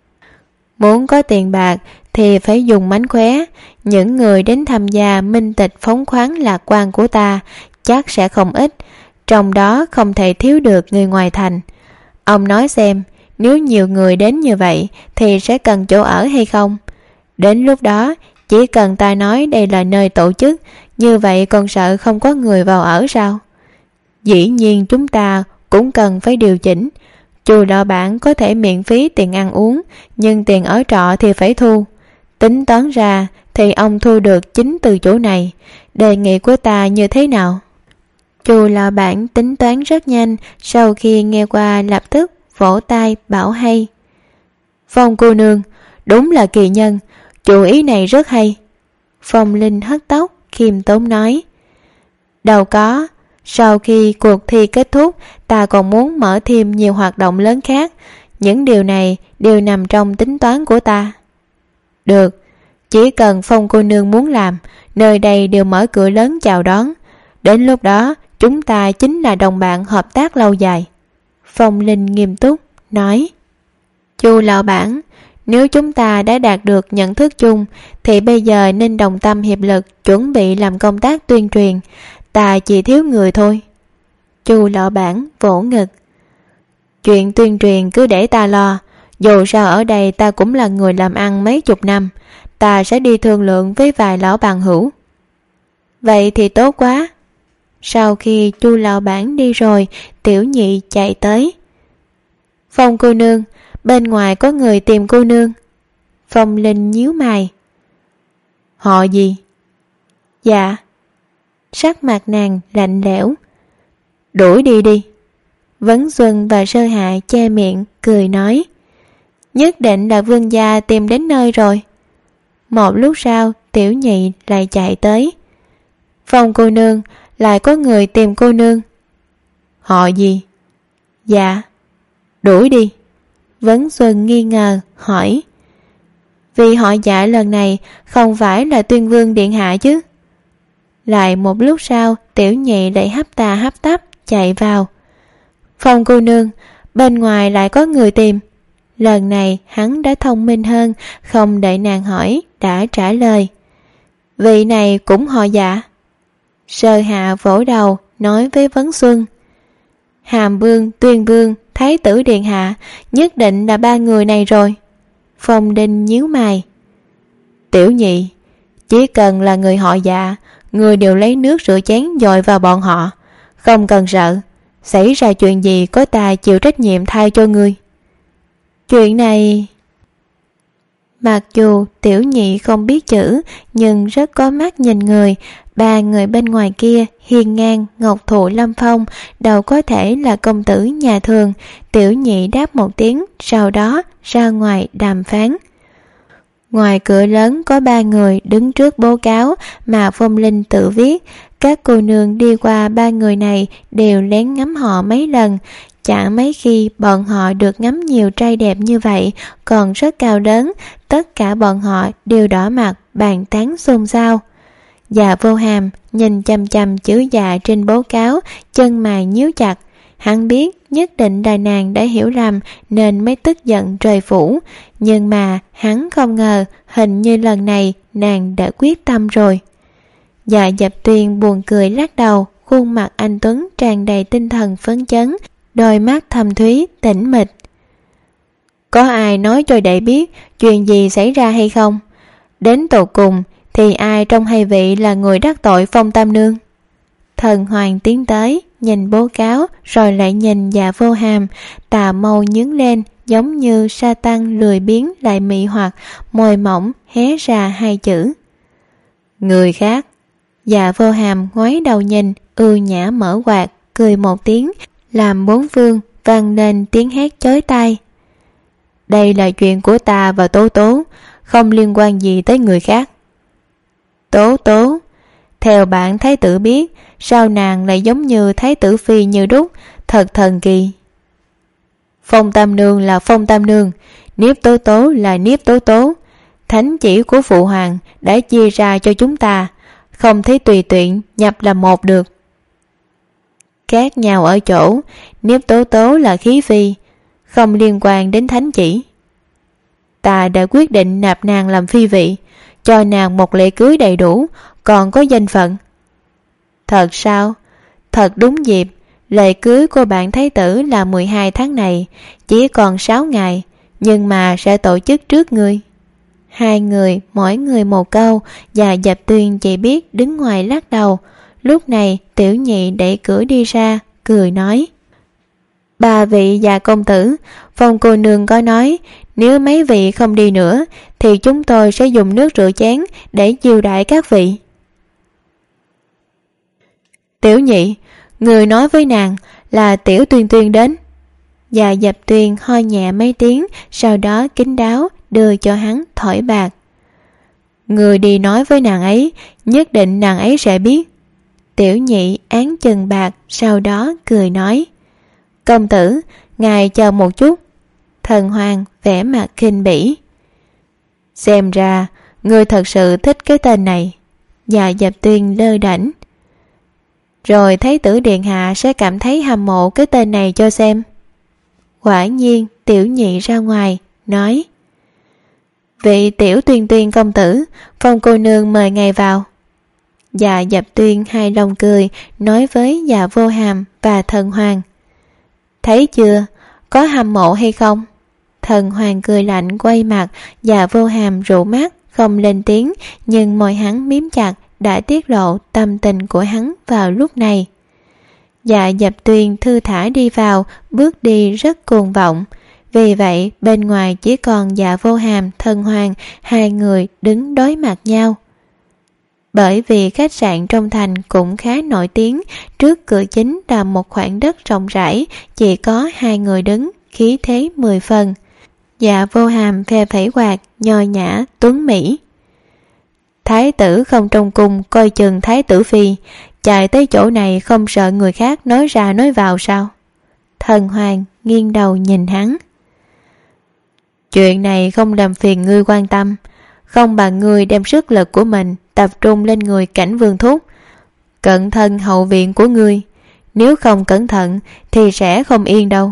Muốn có tiền bạc thì phải dùng mánh khóe. Những người đến tham gia minh tịch phóng khoáng lạc quan của ta chắc sẽ không ít, trong đó không thể thiếu được người ngoài thành. Ông nói xem, nếu nhiều người đến như vậy thì sẽ cần chỗ ở hay không? Đến lúc đó chỉ cần ta nói đây là nơi tổ chức, như vậy còn sợ không có người vào ở sao? Dĩ nhiên chúng ta cũng cần phải điều chỉnh. Chu lão bản có thể miễn phí tiền ăn uống, nhưng tiền ở trọ thì phải thu. Tính toán ra thì ông thu được chính từ chỗ này. Đề nghị của ta như thế nào? Chu lão bản tính toán rất nhanh, sau khi nghe qua lập tức vỗ tay bảo hay. Phong cô nương, đúng là kỳ nhân, chủ ý này rất hay. Phong Linh hất tóc, khiêm tốn nói. Đâu có, sau khi cuộc thi kết thúc, ta còn muốn mở thêm nhiều hoạt động lớn khác. Những điều này đều nằm trong tính toán của ta. Được, chỉ cần Phong cô nương muốn làm, nơi đây đều mở cửa lớn chào đón. Đến lúc đó, chúng ta chính là đồng bạn hợp tác lâu dài. Phong Linh nghiêm túc, nói. Chu lão bản, nếu chúng ta đã đạt được nhận thức chung, thì bây giờ nên đồng tâm hiệp lực chuẩn bị làm công tác tuyên truyền. Ta chỉ thiếu người thôi. Chu lão bản vỗ ngực. Chuyện tuyên truyền cứ để ta lo. Dù sao ở đây ta cũng là người làm ăn mấy chục năm. Ta sẽ đi thương lượng với vài lão bằng hữu. Vậy thì tốt quá. Sau khi Chu lão bản đi rồi, Tiểu Nhị chạy tới. Phong cô nương, bên ngoài có người tìm cô nương. Phong Linh nhíu mày. Họ gì? Dạ. Sắc mặt nàng lạnh lẽo. Đuổi đi đi. Vấn Xuân và Sơ Hạ che miệng cười nói, nhất định là vương gia tìm đến nơi rồi. Một lúc sau Tiểu Nhị lại chạy tới. Phong cô nương, lại có người tìm cô nương. Họ gì? Dạ. Đuổi đi. Vấn Xuân nghi ngờ hỏi, vì họ Dạ lần này không phải là Tuyên Vương điện hạ chứ? Lại một lúc sau Tiểu Nhị lại hấp tà hấp tấp chạy vào. Phong cô nương, bên ngoài lại có người tìm. Lần này hắn đã thông minh hơn, không đợi nàng hỏi đã trả lời, vị này cũng họ Dạ. Sơ Hạ vỗ đầu nói với Vấn Xuân, Hàm Vương, Tuyên Vương, Thái tử điện hạ, nhất định là ba người này rồi. Phong Đinh nhíu mày. Tiểu Nhị, chỉ cần là người họ Dạ, người đều lấy nước rửa chén dội vào bọn họ, không cần sợ, xảy ra chuyện gì có ta chịu trách nhiệm thay cho ngươi. Chuyện này... Mặc dù Tiểu Nhị không biết chữ, nhưng rất có mắt nhìn người. Ba người bên ngoài kia, Hiên Ngang, Ngọc Thụ, Lâm Phong, đâu có thể là công tử nhà thường. Tiểu Nhị đáp một tiếng, sau đó ra ngoài đàm phán. Ngoài cửa lớn có ba người đứng trước bố cáo mà Phong Linh tự viết. Các cô nương đi qua ba người này đều lén ngắm họ mấy lần. Chẳng mấy khi bọn họ được ngắm nhiều trai đẹp như vậy, còn rất cao lớn. Tất cả bọn họ đều đỏ mặt bàn tán xôn xao. Dạ Vô Hàm nhìn chằm chằm chữ Dạ trên bố cáo, chân mày nhíu chặt. Hắn biết nhất định là nàng đã hiểu lầm nên mới tức giận rời phủ, nhưng mà hắn không ngờ hình như lần này nàng đã quyết tâm rồi. Dạ Dập Tuyên buồn cười lắc đầu, khuôn mặt anh tuấn tràn đầy tinh thần phấn chấn, đôi mắt thâm thúy tĩnh mịch. Có ai nói cho đệ biết chuyện gì xảy ra hay không? Đến tột cùng thì ai trong hai vị là người đắc tội Phong Tam Nương? Thần Hoàng tiến tới, nhìn bố cáo rồi lại nhìn Dạ Vô Hàm, tà mâu nhướng lên giống như sa tăng lười biếng lại mị hoặc, môi mỏng hé ra hai chữ. Người khác. Dạ Vô Hàm ngoái đầu nhìn, ưu nhã mở quạt, cười một tiếng, làm bốn phương vang lên tiếng hét chói tai. Đây là chuyện của ta và Tố Tố, không liên quan gì tới người khác. Tố Tố, theo bạn thái tử biết, sao nàng lại giống như thái tử phi như đúc, thật thần kỳ. Phong Tam Nương là Phong Tam Nương, Niếp Tố Tố là Niếp Tố Tố. Thánh chỉ của Phụ Hoàng đã chia ra cho chúng ta, không thấy tùy tiện nhập làm một được. Khác nhau ở chỗ, Niếp Tố Tố là khí phi, không liên quan đến thánh chỉ. Ta đã quyết định nạp nàng làm phi vị, cho nàng một lễ cưới đầy đủ, còn có danh phận. Thật sao? Thật đúng dịp, lễ cưới của bạn thái tử là mười hai tháng này, chỉ còn sáu ngày, nhưng mà sẽ tổ chức trước ngươi. Hai người mỗi người một câu, và Dập Tuyên chỉ biết đứng ngoài lắc đầu. Lúc này Tiểu Nhị đẩy cửa đi ra, cười nói, ba vị già công tử, Phong cô nương có nói nếu mấy vị không đi nữa thì chúng tôi sẽ dùng nước rửa chén để chiêu đãi các vị. Tiểu Nhị, người nói với nàng là Tiểu Tuyên Tuyên đến. Và Dập Tuyên ho nhẹ mấy tiếng, sau đó kín đáo đưa cho hắn thỏi bạc. Người đi nói với nàng ấy, nhất định nàng ấy sẽ biết. Tiểu Nhị án chừng bạc, sau đó cười nói, công tử, ngài chờ một chút. Thần Hoàng vẻ mặt khinh bỉ. Xem ra người thật sự thích cái tên này. Và Dập Tuyên lơ đễnh. Rồi Thái tử điện hạ sẽ cảm thấy hâm mộ cái tên này cho xem. Quả nhiên Tiểu Nhị ra ngoài nói, vị Tiểu Tuyên Tuyên công tử, Phong cô nương mời ngài vào. Dạ Dập Tuyên hai lòng cười, nói với Dạ Vô Hàm và Thần Hoàng, thấy chưa, có hâm mộ hay không? Thần Hoàng cười lạnh quay mặt. Dạ Vô Hàm rủ mắt không lên tiếng, nhưng môi hắn miếm chặt đã tiết lộ tâm tình của hắn vào lúc này. Dạ Dập Tuyên thư thả đi vào, bước đi rất cuồng vọng. Vì vậy bên ngoài chỉ còn Dạ Vô Hàm, Thần Hoàng, hai người đứng đối mặt nhau. Bởi vì khách sạn trong thành cũng khá nổi tiếng, trước cửa chính là một khoảng đất rộng rãi, chỉ có hai người đứng, khí thế mười phần. Dạ Vô Hàm phe phẩy quạt, nho nhã, tuấn mỹ. Thái tử không trong cung coi chừng thái tử phi, chạy tới chỗ này không sợ người khác nói ra nói vào sao? Thần Hoàng nghiêng đầu nhìn hắn. Chuyện này không làm phiền ngươi quan tâm, không bằng ngươi đem sức lực của mình tập trung lên người Cảnh Vương Thúc, cẩn thận hậu viện của ngươi, nếu không cẩn thận thì sẽ không yên đâu.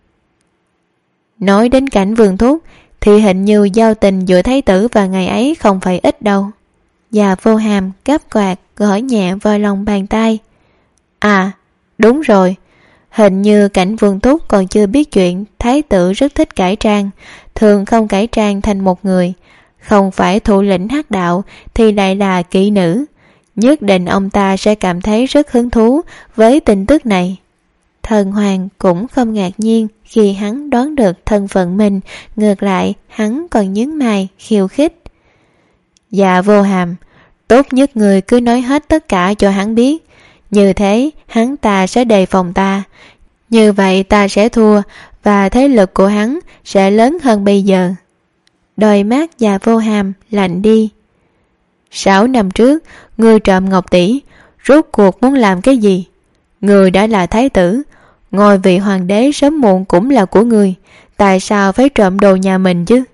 Nói đến Cảnh Vương Thúc thì hình như giao tình giữa thái tử và ngày ấy không phải ít đâu. Dạ Vô Hàm gấp quạt gõ nhẹ vào lòng bàn tay. À, đúng rồi, hình như Cảnh Vương Thúc còn chưa biết chuyện thái tử rất thích cải trang, thường không cải trang thành một người, không phải thủ lĩnh hắc đạo thì lại là kỹ nữ. Nhất định ông ta sẽ cảm thấy rất hứng thú với tin tức này. Thần Hoàng cũng không ngạc nhiên khi hắn đoán được thân phận mình, ngược lại hắn còn nhướng mày khiêu khích. Dạ Vô Hàm, tốt nhất người cứ nói hết tất cả cho hắn biết, như thế hắn ta sẽ đề phòng ta, như vậy ta sẽ thua và thế lực của hắn sẽ lớn hơn bây giờ. Đôi mắt Dạ Vô Hàm lạnh đi. Sáu năm trước ngươi trộm ngọc tỷ, rốt cuộc muốn làm cái gì? Ngươi đã là thái tử, ngôi vị hoàng đế sớm muộn cũng là của ngươi, tại sao phải trộm đồ nhà mình chứ?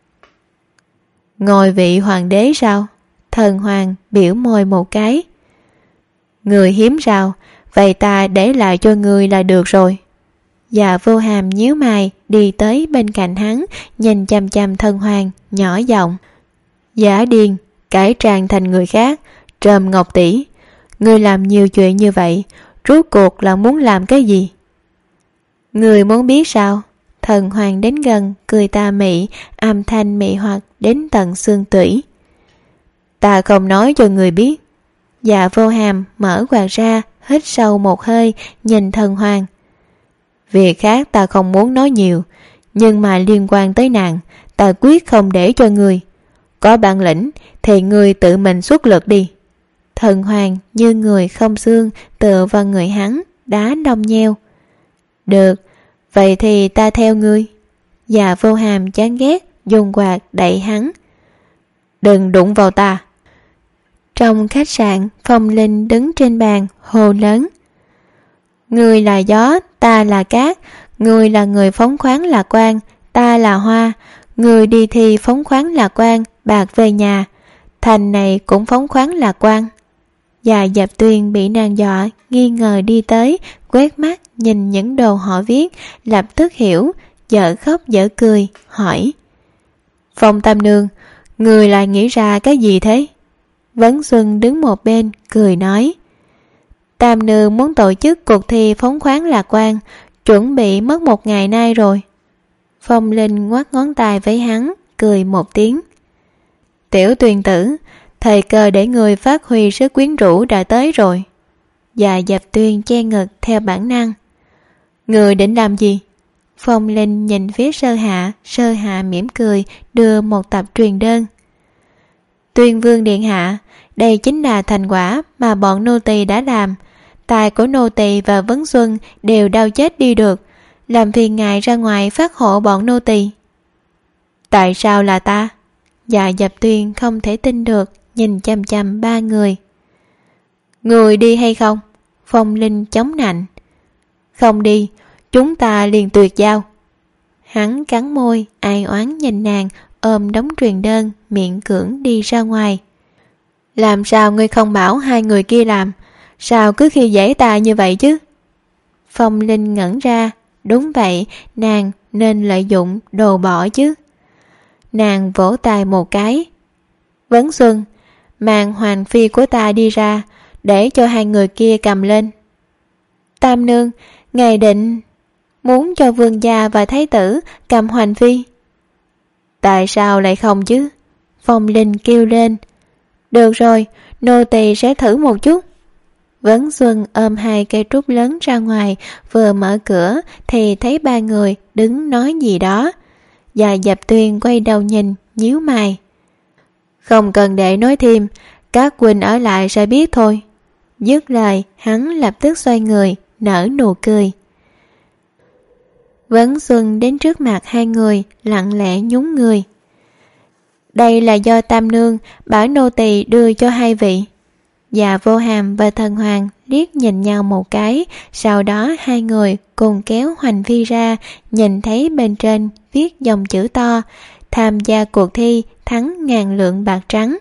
Ngôi vị hoàng đế sao? Thần Hoàng biểu môi một cái. Người hiếm sao? Vậy ta để lại cho ngươi là được rồi. Dạ Vô Hàm nhíu mày đi tới bên cạnh hắn, nhìn chằm chằm Thần Hoàng, nhỏ giọng. Giả điên, cải trang thành người khác, trộm ngọc tỷ. Ngươi làm nhiều chuyện như vậy, rốt cuộc là muốn làm cái gì? Ngươi muốn biết sao? Thần Hoàng đến gần, cười tà mị, âm thanh mị hoặc đến tận xương tủy. Ta không nói cho người biết. Dạ Vô Hàm mở quạt ra, hít sâu một hơi, nhìn Thần Hoàng. Việc khác ta không muốn nói nhiều, nhưng mà liên quan tới nàng, ta quyết không để cho người. Có bản lĩnh thì người tự mình xuất lực đi. Thần Hoàng như người không xương tựa vào người hắn, đá đông nheo. Được, vậy thì ta theo ngươi. Dạ Vô Hàm chán ghét, dùng quạt đẩy hắn. Đừng đụng vào ta. Trong khách sạn, Phong Linh đứng trên bàn, hô lớn. Ngươi là gió, ta là cát. Ngươi là người phóng khoáng lạc quan, ta là hoa. Ngươi đi thi phóng khoáng lạc quan, bạc về nhà. Thành này cũng phóng khoáng lạc quan. Dạ Dập Tuyên bị nàng dọa, nghi ngờ đi tới, quét mắt nhìn những đồ họ viết, lập tức hiểu, dở khóc dở cười, hỏi. Phong Tam Nương, người lại nghĩ ra cái gì thế? Vấn Xuân đứng một bên, cười nói. Tam Nương muốn tổ chức cuộc thi phóng khoáng lạc quan, chuẩn bị mất một ngày nay rồi. Phong Linh ngoắt ngón tay với hắn, cười một tiếng. Tiểu Tuyền tử, thời cơ để người phát huy sức quyến rũ đã tới rồi. Dạ Dập Tuyên che ngực theo bản năng. Người định làm gì? Phong Linh nhìn phía Sơ Hạ, Sơ Hạ mỉm cười, đưa một tập truyền đơn. Tuyên Vương điện hạ, đây chính là thành quả mà bọn nô tỳ đã làm. Tài của nô tỳ và Vấn Xuân đều đau chết đi được, làm phiền ngài ra ngoài phát hộ bọn nô tỳ. Tại sao là ta? Dạ Dập Tuyên không thể tin được, nhìn chằm chằm ba người. Người đi hay không? Phong Linh chống nạnh. Không đi, chúng ta liền tuyệt giao. Hắn cắn môi, ai oán nhìn nàng, ôm đống truyền đơn, miệng cưỡng đi ra ngoài. Làm sao ngươi không bảo hai người kia làm? Sao cứ khi dễ ta như vậy chứ? Phong Linh ngẩn ra. Đúng vậy, nàng nên lợi dụng đồ bỏ chứ. Nàng vỗ tay một cái. Vấn Xuân, mang hoàng phi của ta đi ra, để cho hai người kia cầm lên. Tam Nương, ngài định muốn cho vương gia và thái tử cầm hoàng phi? Tại sao lại không chứ? Phong Linh kêu lên. Được rồi, nô tỳ sẽ thử một chút. Vấn Xuân ôm hai cây trúc lớn ra ngoài, vừa mở cửa thì thấy ba người đứng nói gì đó. Dạ Dập Tuyên quay đầu nhìn, nhíu mày. Không cần để nói thêm, Các huynh ở lại sẽ biết thôi. Dứt lời, hắn lập tức xoay người, nở nụ cười. Vấn Xuân đến trước mặt hai người, lặng lẽ nhún người. Đây là do Tam Nương bảo nô tỳ đưa cho hai vị. Dạ Vô Hàm và Thần Hoàng liếc nhìn nhau một cái, sau đó hai người cùng kéo Hoành Phi ra, nhìn thấy bên trên viết dòng chữ to: tham gia cuộc thi thắng ngàn lượng bạc trắng.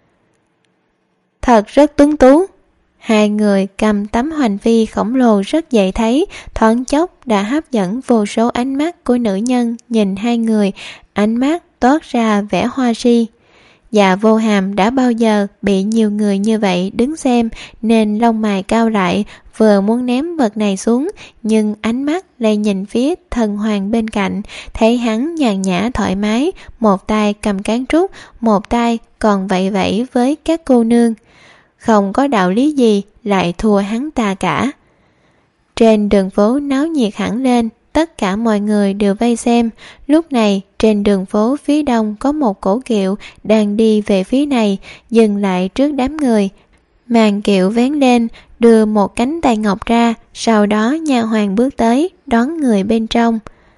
Thật rất tuấn tú. Hai người cầm tấm Hoành Phi khổng lồ rất dễ thấy, thoáng chốc đã hấp dẫn vô số ánh mắt của nữ nhân nhìn hai người, ánh mắt toát ra vẻ hoa si. Dạ Vô Hàm đã bao giờ bị nhiều người như vậy đứng xem nên lông mày cao lại, vừa muốn ném vật này xuống nhưng ánh mắt lại nhìn phía Thần Hoàng bên cạnh, thấy hắn nhàn nhã thoải mái, một tay cầm cán trúc, một tay còn vẫy vẫy với các cô nương. Không có đạo lý gì lại thua hắn ta cả. Trên đường phố náo nhiệt hẳn lên, tất cả mọi người đều vây xem. Lúc này trên đường phố phía đông có một cỗ kiệu đang đi về phía này, dừng lại trước đám người. Màn kiệu vén lên, đưa một cánh tay ngọc ra, sau đó nha hoàn bước tới đón người bên trong.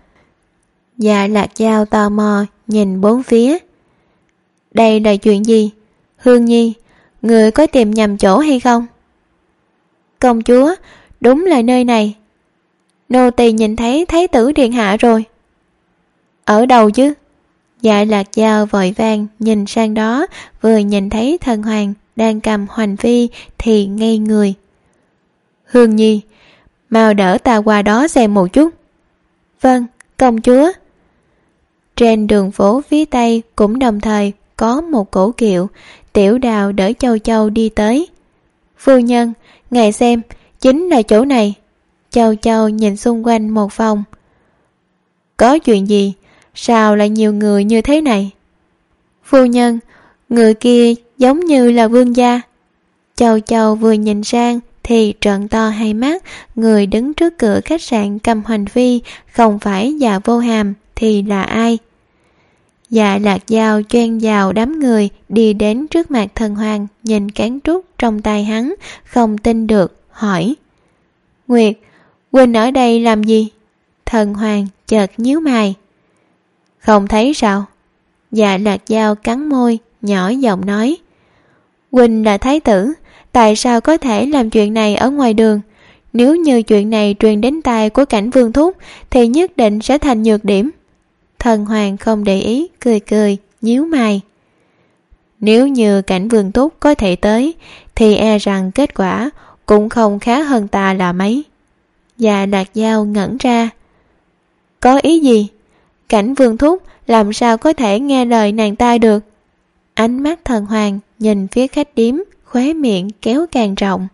Dạ Lạc Dao tò mò nhìn bốn phía. Đây là chuyện gì? Hương Nhi, người có tìm nhầm chỗ hay không? Công chúa, đúng là nơi này. Nô tỳ nhìn thấy Thái tử điện hạ rồi. Ở đâu chứ? Dạ Lạc Dao vội vàng nhìn sang đó, vừa nhìn thấy Thần Hoàng đang cầm Hoành Phi thì ngây người. Hương Nhi, mau đỡ ta qua đó xem một chút. Vâng, công chúa. Trên đường phố phía tây cũng đồng thời có một cỗ kiệu. Tiểu Đào đỡ Châu Châu đi tới. Phu nhân, ngài xem, chính là chỗ này. Châu Châu nhìn xung quanh một vòng. Có chuyện gì? Sao lại nhiều người như thế này? Phu nhân, người kia giống như là vương gia. Châu Châu vừa nhìn sang thì trợn to hai mắt, người đứng trước cửa khách sạn cầm Hoành Phi không phải Dạ Vô Hàm thì là ai? Dạ Lạc Dao choen vào đám người đi đến trước mặt Thần Hoàng, nhìn cán trúc trong tay hắn, không tin được, hỏi: Nguyệt, huynh ở đây làm gì? Thần Hoàng chợt nhíu mày. Không thấy sao? Dạ Lạc Dao cắn môi, nhỏ giọng nói: huynh là thái tử, tại sao có thể làm chuyện này ở ngoài đường? Nếu như chuyện này truyền đến tai của Cảnh Vương Thúc thì nhất định sẽ thành nhược điểm. Thần Hoàng không để ý, cười cười, nhíu mày. Nếu như Cảnh Vương Thúc có thể tới thì e rằng kết quả cũng không khá hơn ta là mấy. Dạ Lạc Dao ngẩn ra. Có ý gì? Cảnh Vương Thúc làm sao có thể nghe lời nàng ta được? Ánh mắt Thần Hoàng nhìn phía khách điếm, khóe miệng kéo càng rộng.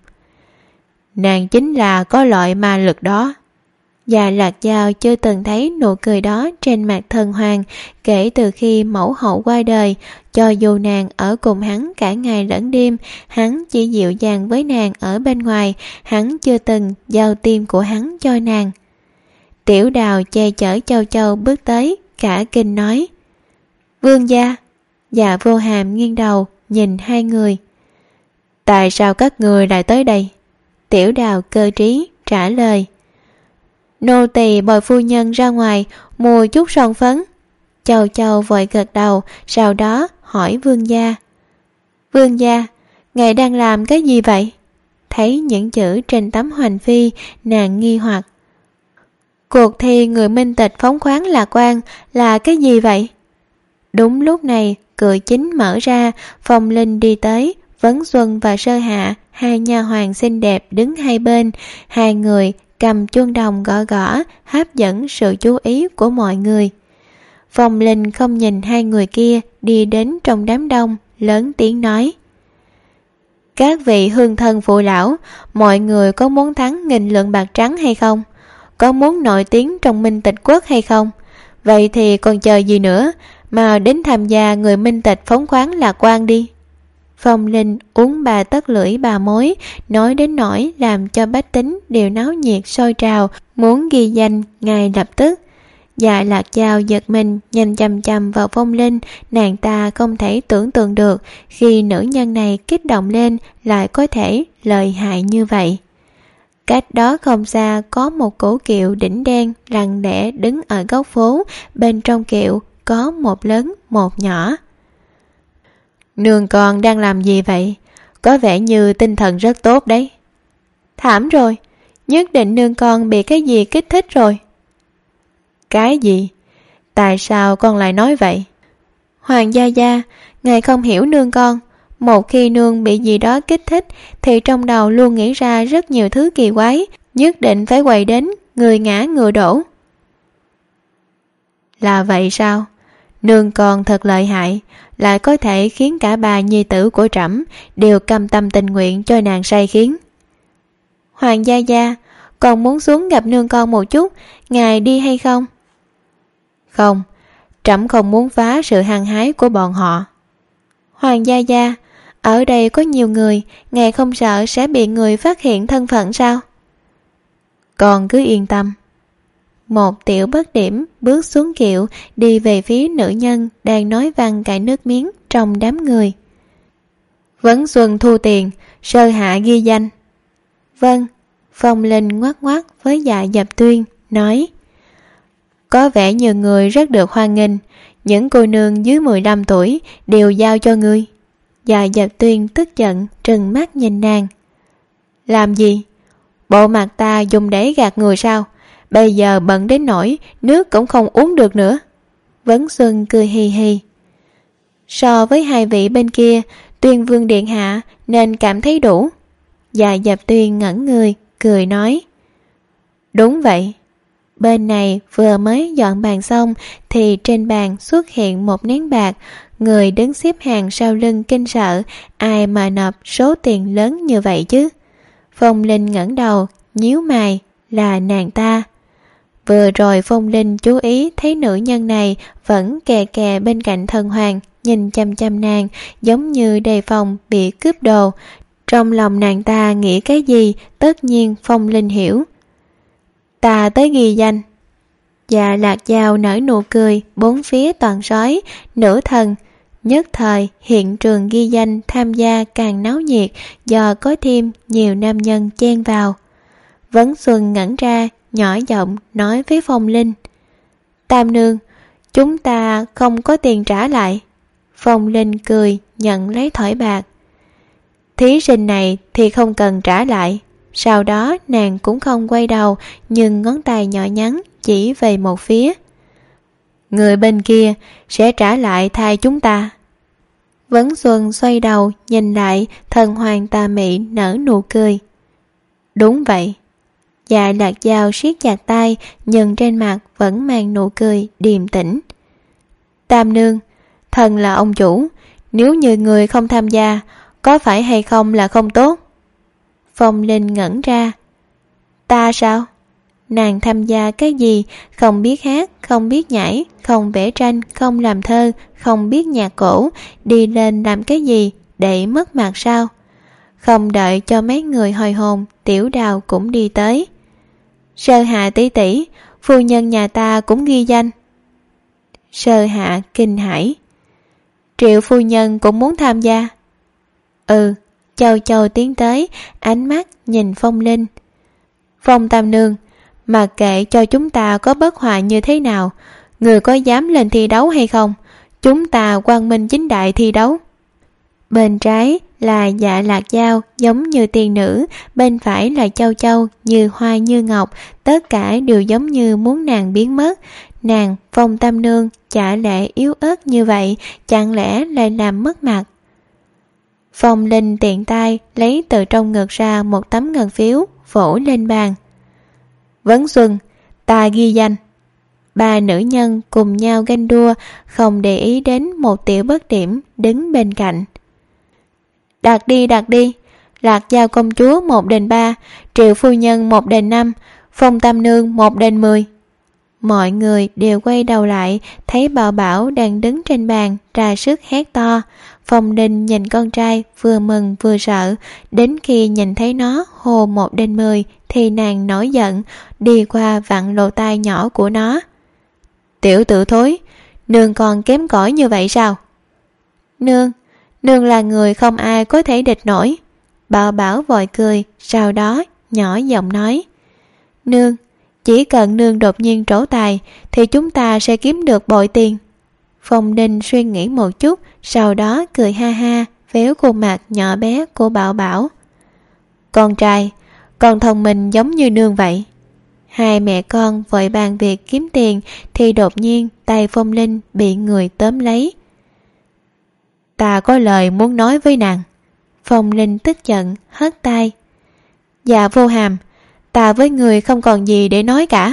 Nàng chính là có loại ma lực đó. Dạ Lạc Dao chưa từng thấy nụ cười đó trên mặt Thần Hoàng kể từ khi mẫu hậu qua đời. Cho dù nàng ở cùng hắn cả ngày lẫn đêm, hắn chỉ dịu dàng với nàng ở bên ngoài, hắn chưa từng giao tim của hắn cho nàng. Tiểu Đào che chở Châu Châu bước tới, cả kinh nói: Vương gia. Dạ Vô Hàm nghiêng đầu nhìn hai người. Tại sao các người lại tới đây? Tiểu Đào cơ trí trả lời: Nô tỳ bồi phu nhân ra ngoài mua chút son phấn. Châu Châu vội gật đầu, sau đó hỏi vương gia: Vương gia, ngài đang làm cái gì vậy? Thấy những chữ trên tấm Hoành Phi, nàng nghi hoặc. Cuộc thi người minh tịch phóng khoáng lạc quan là cái gì vậy? Đúng lúc này, cửa chính mở ra, Phong Linh đi tới, Vấn Xuân và Sơ Hạ, hai nha hoàn xinh đẹp đứng hai bên, hai người cầm chuông đồng gõ gõ, hấp dẫn sự chú ý của mọi người. Phong Linh không nhìn hai người kia, đi đến trong đám đông, lớn tiếng nói: Các vị hương thân phụ lão, mọi người có muốn thắng nghìn lượng bạc trắng hay không? Có muốn nổi tiếng trong minh tịch quốc hay không? Vậy thì còn chờ gì nữa, mà đến tham gia người minh tịch phóng khoáng lạc quan đi. Phong Linh uống bà tất lưỡi bà mối, nói đến nỗi làm cho bách tính đều náo nhiệt sôi trào, muốn ghi danh ngay lập tức. Dạ Lạc Dao giật mình nhìn chằm chằm vào Phong Linh. Nàng ta không thể tưởng tượng được khi nữ nhân này kích động lên lại có thể lợi hại như vậy. Cách đó không xa có một cổ kiệu đỉnh đen lặng lẽ đứng ở góc phố. Bên trong kiệu có một lớn một nhỏ. Nương con đang làm gì vậy? Có vẻ như tinh thần rất tốt đấy. Thảm rồi, nhất định nương con bị cái gì kích thích rồi. Cái gì? Tại sao con lại nói vậy? Hoàng gia gia, ngài không hiểu nương con. Một khi nương bị gì đó kích thích thì trong đầu luôn nghĩ ra rất nhiều thứ kỳ quái, nhất định phải quay đến người ngã ngựa đổ. Là vậy sao? Nương con thật lợi hại, lại có thể khiến cả bà nhi tử của trẫm đều cam tâm tình nguyện cho nàng say khiến. Hoàng gia gia, còn muốn xuống gặp nương con một chút, ngài đi hay không? Không, trẫm không muốn phá sự hăng hái của bọn họ. Hoàng gia gia, ở đây có nhiều người, ngài không sợ sẽ bị người phát hiện thân phận sao? Con cứ yên tâm. Một tiểu bất điểm bước xuống kiệu đi về phía nữ nhân đang nói văng cả nước miếng trong đám người. Vấn Xuân thu tiền, sơ hạ ghi danh. Vâng. Phong Linh ngoắc ngoắc với Dạ Dập Tuyên nói: Có vẻ như người rất được hoan nghênh, những cô nương dưới mười lăm tuổi đều giao cho ngươi. Dạ Dập Tuyên tức giận trừng mắt nhìn nàng. Làm gì? Bộ mặt ta dùng để gạt người sao? Bây giờ bận đến nỗi nước cũng không uống được nữa. Vấn Xuân cười hì hì. So với hai vị bên kia, Tuyên Vương điện hạ nên cảm thấy đủ. Dạ Dập Tuyên ngẩn người cười nói: Đúng vậy. Bên này vừa mới dọn bàn xong thì trên bàn xuất hiện một nén bạc. Người đứng xếp hàng sau lưng kinh sợ, ai mà nộp số tiền lớn như vậy chứ? Phong Linh ngẩng đầu nhíu mày, là nàng ta. Vừa rồi Phong Linh chú ý thấy nữ nhân này vẫn kè kè bên cạnh thần hoàng, nhìn chăm chăm nàng giống như đề phòng bị cướp đồ. Trong lòng nàng ta nghĩ cái gì tất nhiên Phong Linh hiểu. Ta tới ghi danh. Dạ Lạc Dao nở nụ cười, bốn phía toàn sói, nữ thần. Nhất thời hiện trường ghi danh tham gia càng náo nhiệt do có thêm nhiều nam nhân chen vào. Vấn Xuân ngẩn ra, nhỏ giọng nói với Phong Linh: Tam nương, chúng ta không có tiền trả lại. Phong Linh cười nhận lấy thỏi bạc. Thí sinh này thì không cần trả lại. Sau đó nàng cũng không quay đầu, nhưng ngón tay nhỏ nhắn chỉ về một phía. Người bên kia sẽ trả lại thay chúng ta. Vấn Xuân xoay đầu nhìn lại, thần hoàng tà mị nở nụ cười. Đúng vậy. Dạ Lạc Dao siết chặt tay, nhưng trên mặt vẫn mang nụ cười điềm tĩnh. Tam nương, thần là ông chủ, nếu như người không tham gia, có phải hay không là không tốt? Phong Linh ngẩn ra. Ta sao? Nàng tham gia cái gì? Không biết hát, không biết nhảy, không vẽ tranh, không làm thơ, không biết nhạc cổ. Đi lên làm cái gì? Để mất mặt sao? Không đợi cho mấy người hồi hồn, Tiểu Đào cũng đi tới. Sơ Hạ tỷ tỷ, phu nhân nhà ta cũng ghi danh. Sơ Hạ kinh hãi. Triệu phu nhân cũng muốn tham gia. Ừ. Châu Châu tiến tới, ánh mắt nhìn Phong Linh. Phong Tam nương, mặc kệ cho chúng ta có bất hòa như thế nào, người có dám lên thi đấu hay không? Chúng ta quang minh chính đại thi đấu. Bên trái là Dạ Lạc Dao giống như tiên nữ, bên phải là Châu Châu như hoa như ngọc, tất cả đều giống như muốn nàng biến mất. Nàng Phong Tam nương chả lẽ yếu ớt như vậy, chẳng lẽ lại làm mất mặt? Phong Linh tiện tay lấy từ trong ngực ra một tấm ngân phiếu, vỗ lên bàn. Vấn Xuân, ta ghi danh. Ba nữ nhân cùng nhau ganh đua, không để ý đến một tiểu bất điểm đứng bên cạnh. Đặt đi, đặt đi. Lạc Dao công chúa một đền ba, Triệu phu nhân một đền năm, Phong Tam nương một đền mười. Mọi người đều quay đầu lại, thấy Bảo Bảo đang đứng trên bàn, ra sức hét to. Phong Linh nhìn con trai vừa mừng vừa sợ, đến khi nhìn thấy nó hô một đền mười thì nàng nổi giận, đi qua vặn lỗ tai nhỏ của nó. Tiểu tử thối, nương còn kém cỏi như vậy sao? Nương, nương là người không ai có thể địch nổi. Bảo Bảo vội cười, sau đó nhỏ giọng nói: Nương, chỉ cần nương đột nhiên trổ tài thì chúng ta sẽ kiếm được bội tiền. Phong Linh suy nghĩ một chút, sau đó cười ha ha, véo khuôn mặt nhỏ bé của Bảo Bảo. Con trai, con thông minh giống như nương vậy. Hai mẹ con vội bàn việc kiếm tiền thì đột nhiên tay Phong Linh bị người tóm lấy. Ta có lời muốn nói với nàng. Phong Linh tức giận hất tay. Dạ Vô Hàm, ta với người không còn gì để nói cả.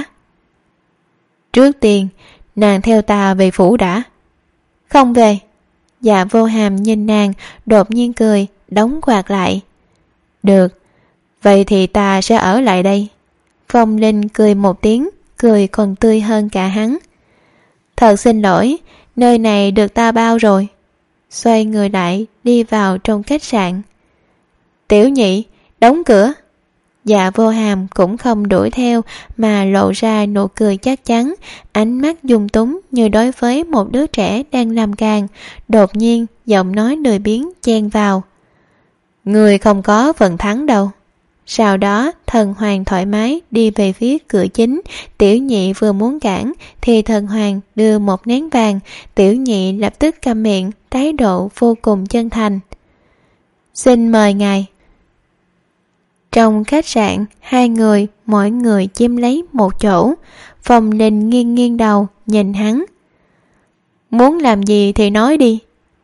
Trước tiên, nàng theo ta về phủ đã. Không về. Dạ Vô Hàm nhìn nàng, đột nhiên cười, đóng quạt lại. Được, vậy thì ta sẽ ở lại đây. Phong Linh cười một tiếng, cười còn tươi hơn cả hắn. Thật xin lỗi, nơi này được ta bao rồi. Xoay người lại, đi vào trong khách sạn. Tiểu Nhị, đóng cửa. Dạ Vô Hàm cũng không đuổi theo mà lộ ra nụ cười chắc chắn, ánh mắt dung túng như đối với một đứa trẻ đang làm càng. Đột nhiên giọng nói lười biếng chen vào. Người không có phần thắng đâu. Sau đó Thần Hoàng thoải mái đi về phía cửa chính. Tiểu Nhị vừa muốn cản thì Thần Hoàng đưa một nén vàng. Tiểu Nhị lập tức câm miệng, thái độ vô cùng chân thành. Xin mời ngài. Trong khách sạn, hai người mỗi người chiếm lấy một chỗ. Phong Linh nghiêng nghiêng đầu nhìn hắn. Muốn làm gì thì nói đi.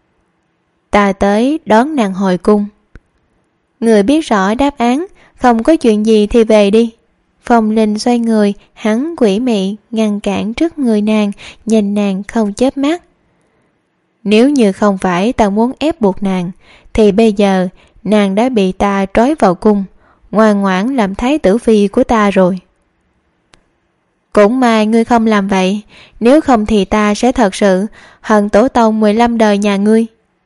Ta tới đón nàng hồi cung. Người biết rõ đáp án, không có chuyện gì thì về đi. Phong Linh xoay người, hắn quỷ mị ngăn cản trước người nàng, nhìn nàng không chớp mắt. Nếu như không phải ta muốn ép buộc nàng, thì bây giờ nàng đã bị ta trói vào cung, ngoan ngoãn làm thái tử phi của ta rồi. Cũng may ngươi không làm vậy, nếu không thì ta sẽ thật sự hận tổ tông mười lăm đời nhà ngươi.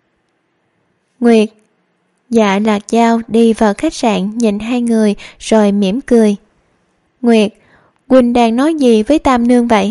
Nguyệt. Dạ Lạc Dao đi vào khách sạn nhìn hai người rồi mỉm cười. Nguyệt, huynh đang nói gì với Tam Nương vậy?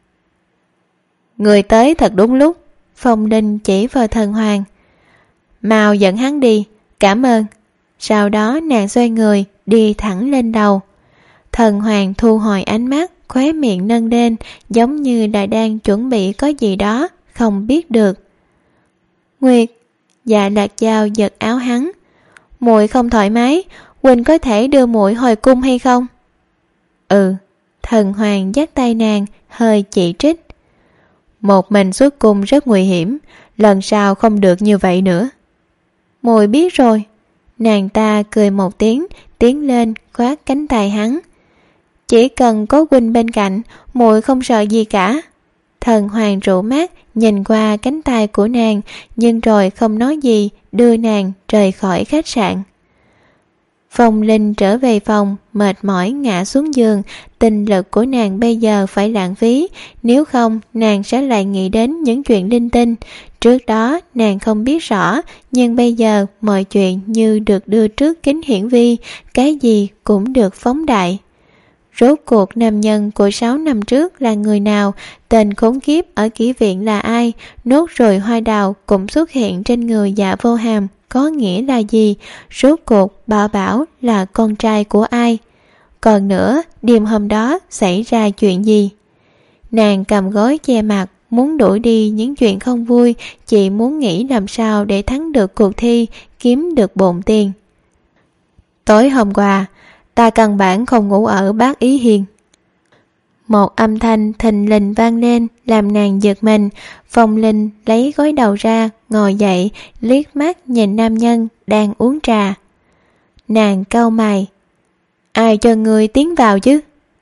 Người tới thật đúng lúc. Phong Linh chỉ vào Thần Hoàng. Mau dẫn hắn đi, cảm ơn. Sau đó nàng xoay người đi thẳng lên đầu. Thần Hoàng thu hồi ánh mắt, khóe miệng nâng lên, giống như là đang chuẩn bị có gì đó không biết được. Nguyệt. Dạ Lạc Dao giật áo hắn. Muội không thoải mái, huynh có thể đưa muội hồi cung hay không? Ừ. Thần Hoàng dắt tay nàng, hơi chỉ trích. Một mình xuất cung rất nguy hiểm, lần sau không được như vậy nữa. Muội biết rồi. Nàng ta cười một tiếng, tiến lên khoác cánh tay hắn. Chỉ cần có huynh bên cạnh, muội không sợ gì cả. Thần Hoàng rủ mắt nhìn qua cánh tay của nàng, nhưng rồi không nói gì, đưa nàng rời khỏi khách sạn. Phong Linh trở về phòng, mệt mỏi ngã xuống giường. Tinh lực của nàng bây giờ phải lãng phí, nếu không nàng sẽ lại nghĩ đến những chuyện linh tinh. Trước đó nàng không biết rõ, nhưng bây giờ mọi chuyện như được đưa trước kính hiển vi, cái gì cũng được phóng đại. Rốt cuộc nam nhân của sáu năm trước là người nào? Tên khốn kiếp ở kỹ viện là ai? Nốt rồi hoa đào cũng xuất hiện trên người Dạ Vô Hàm có nghĩa là gì? Rốt cuộc Bảo Bảo là con trai của ai? Còn nữa, đêm hôm đó xảy ra chuyện gì? Nàng cầm gối che mặt, muốn đuổi đi những chuyện không vui, chỉ muốn nghĩ làm sao để thắng được cuộc thi, kiếm được bộn tiền. Tối hôm qua, ta căn bản không ngủ ở Bác Ý Hiên. Một âm thanh thình lình vang lên làm nàng giật mình. Phong Linh lấy gối đầu ra, ngồi dậy, liếc mắt nhìn nam nhân đang uống trà. Nàng cau mày. Ai cho ngươi tiến vào chứ?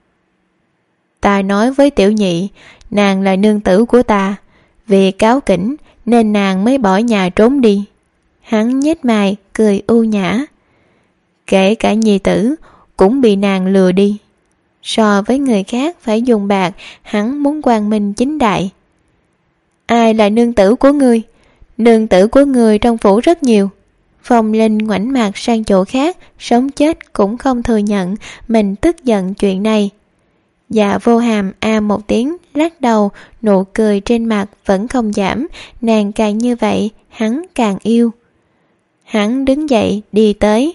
Ta nói với Tiểu Nhị, nàng là nương tử của ta, vì cáu kỉnh nên nàng mới bỏ nhà trốn đi. Hắn nhếch mày cười u nhã. Kể cả nhi tử cũng bị nàng lừa đi. So với người khác phải dùng bạc, hắn muốn quang minh chính đại. Ai là nương tử của ngươi? Nương tử của ngươi trong phủ rất nhiều. Phong Linh ngoảnh mặt sang chỗ khác, sống chết cũng không thừa nhận mình tức giận chuyện này. Dạ Vô Hàm a một tiếng, lắc đầu, nụ cười trên mặt vẫn không giảm. Nàng càng như vậy, hắn càng yêu. Hắn đứng dậy đi tới.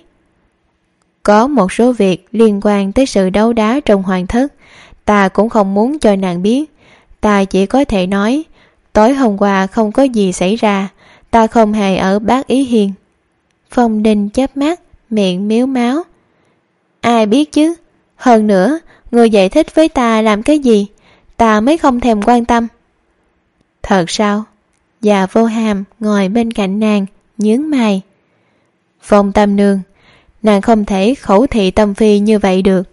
Có một số việc liên quan tới sự đấu đá trong hoàng thất, ta cũng không muốn cho nàng biết. Ta chỉ có thể nói, tối hôm qua không có gì xảy ra, ta không hề ở Bác Ý Hiên. Phong Đình chớp mắt, miệng miếu máu. Ai biết chứ, hơn nữa, người giải thích với ta làm cái gì, ta mới không thèm quan tâm. Thật sao? Dạ Vô Hàm ngồi bên cạnh nàng, nhướng mày. Phong Tam Nương, nàng không thể khẩu thị tâm phi như vậy được.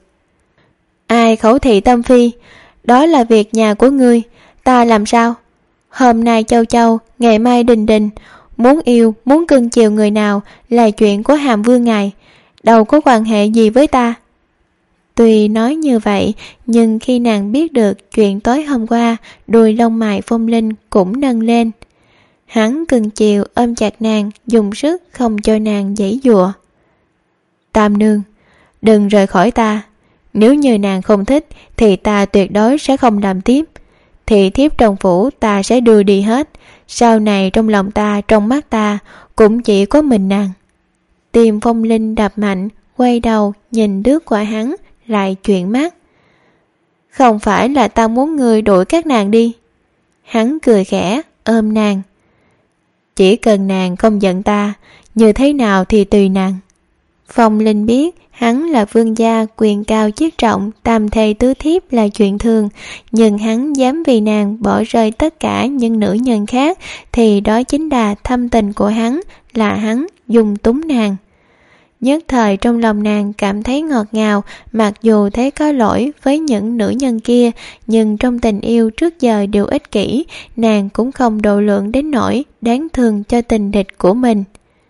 Ai khẩu thị tâm phi? Đó là việc nhà của ngươi, ta làm sao? Hôm nay Châu Châu, ngày mai Đình Đình, muốn yêu, muốn cưng chiều người nào là chuyện của Hàm Vương ngài, đâu có quan hệ gì với ta. Tuy nói như vậy, nhưng khi nàng biết được chuyện tối hôm qua, đuôi lông mày Phong Linh cũng nâng lên. Hắn cưng chiều ôm chặt nàng, dùng sức không cho nàng giãy giụa. Tam Nương, đừng rời khỏi ta. Nếu như nàng không thích thì ta tuyệt đối sẽ không làm tiếp. Thì thiếp trong phủ ta sẽ đưa đi hết. Sau này trong lòng ta, trong mắt ta cũng chỉ có mình nàng. Tim Phong Linh đập mạnh, quay đầu nhìn đứa qua hắn, lại chuyển mắt. Không phải là ta muốn người đuổi các nàng đi. Hắn cười khẽ, ôm nàng. Chỉ cần nàng không giận ta, như thế nào thì tùy nàng. Phong Linh biết hắn là vương gia quyền cao chức trọng, tam thê tứ thiếp là chuyện thường, nhưng hắn dám vì nàng bỏ rơi tất cả những nữ nhân khác thì đó chính là thâm tình của hắn, là hắn dung túng nàng. Nhất thời trong lòng nàng cảm thấy ngọt ngào, mặc dù thấy có lỗi với những nữ nhân kia, nhưng trong tình yêu trước giờ đều ích kỷ, nàng cũng không độ lượng đến nỗi đáng thương cho tình địch của mình.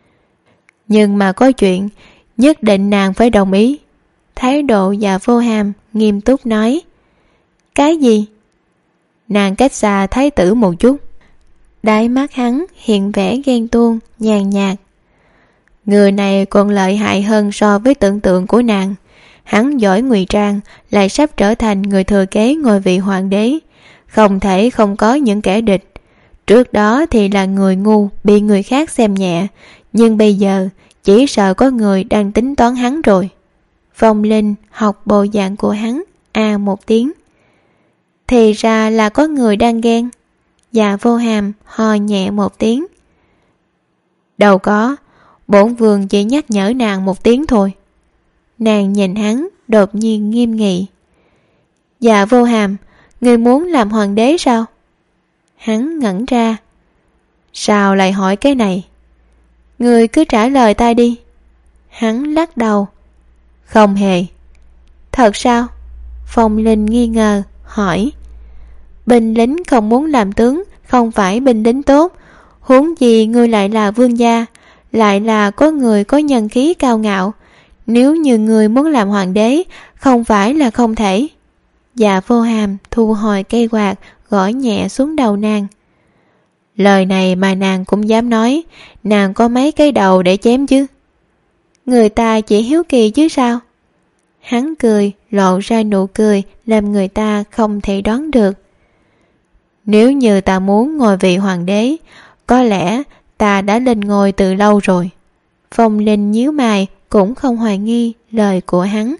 Nhưng mà có chuyện, nhất định nàng phải đồng ý. Thái độ Dạ Vô Hàm nghiêm túc nói. Cái gì? Nàng cách xa thái tử một chút. Đáy mắt hắn hiện vẻ ghen tuông, nhàn nhạt. Người này còn lợi hại hơn so với tưởng tượng của nàng. Hắn giỏi ngụy trang, lại sắp trở thành người thừa kế ngôi vị hoàng đế. Không thể không có những kẻ địch. Trước đó thì là người ngu, bị người khác xem nhẹ, nhưng bây giờ chỉ sợ có người đang tính toán hắn rồi. Phong Linh học bộ dạng của hắn, à một tiếng. Thì ra là có người đang ghen. Dạ Vô Hàm ho nhẹ một tiếng. Đâu có, bổn vương chỉ nhắc nhở nàng một tiếng thôi. Nàng nhìn hắn, đột nhiên nghiêm nghị. Dạ Vô Hàm, người muốn làm hoàng đế sao? Hắn ngẩn ra. Sao lại hỏi cái này? Người cứ trả lời ta đi. Hắn lắc đầu. Không hề. Thật sao? Phong Linh nghi ngờ, hỏi. Binh lính không muốn làm tướng, không phải binh lính tốt. Huống gì ngươi lại là vương gia, lại là có người có nhân khí cao ngạo. Nếu như người muốn làm hoàng đế, không phải là không thể. Dạ Vô Hàm thu hồi cây quạt, gõ nhẹ xuống đầu nàng. Lời này mà nàng cũng dám nói, nàng có mấy cái đầu để chém chứ? Người ta chỉ hiếu kỳ chứ sao? Hắn cười, lộ ra nụ cười làm người ta không thể đoán được. Nếu như ta muốn ngồi vị hoàng đế, có lẽ ta đã lên ngôi từ lâu rồi. Phong Linh nhíu mày, cũng không hoài nghi lời của hắn.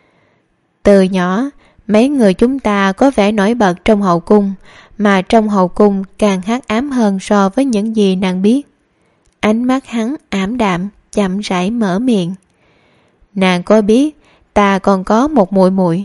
Từ nhỏ, mấy người chúng ta có vẻ nổi bật trong hậu cung, mà trong hậu cung càng hắc ám hơn so với những gì nàng biết. Ánh mắt hắn ảm đạm, chậm rãi mở miệng. Nàng có biết ta còn có một muội muội?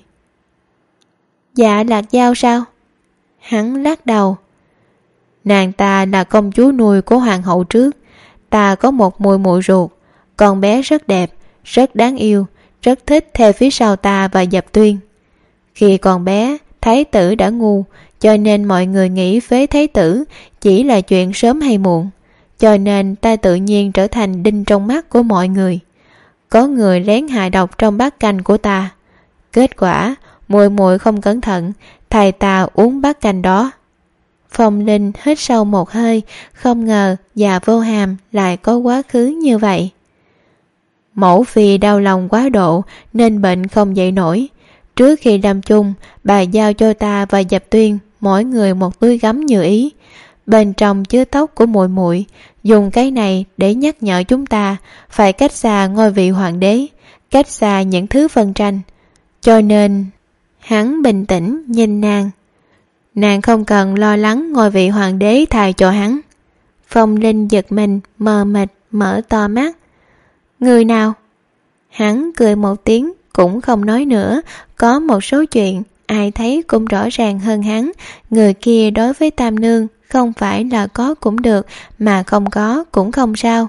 Dạ Lạc Dao sao? Hắn lắc đầu. Nàng ta là công chúa nuôi của hoàng hậu trước. Ta có một muội muội ruột, con bé rất đẹp, rất đáng yêu, rất thích theo phía sau ta và Dập Tuyên. Khi còn bé, thái tử đã ngu, cho nên mọi người nghĩ phế thái tử chỉ là chuyện sớm hay muộn, cho nên ta tự nhiên trở thành đinh trong mắt của mọi người. Có người lén hạ độc trong bát canh của ta. Kết quả, muội muội không cẩn thận, thầy ta uống bát canh đó. Phong Linh hít sâu một hơi, không ngờ Dạ Vô Hàm lại có quá khứ như vậy. Mẫu phi đau lòng quá độ nên bệnh không dậy nổi. Trước khi làm chung, bà giao cho ta và Dập Tuyên mỗi người một túi gấm như ý. Bên trong chứa tóc của muội muội, dùng cái này để nhắc nhở chúng ta phải cách xa ngôi vị hoàng đế, cách xa những thứ phân tranh. Cho nên hắn bình tĩnh nhìn nàng. Nàng không cần lo lắng ngôi vị hoàng đế thay cho hắn. Phong Linh giật mình, mờ mịt mở to mắt. Người nào? Hắn cười một tiếng, cũng không nói nữa. Có một số chuyện ai thấy cũng rõ ràng hơn hắn. Người kia đối với Tam Nương không phải là có cũng được, mà không có cũng không sao.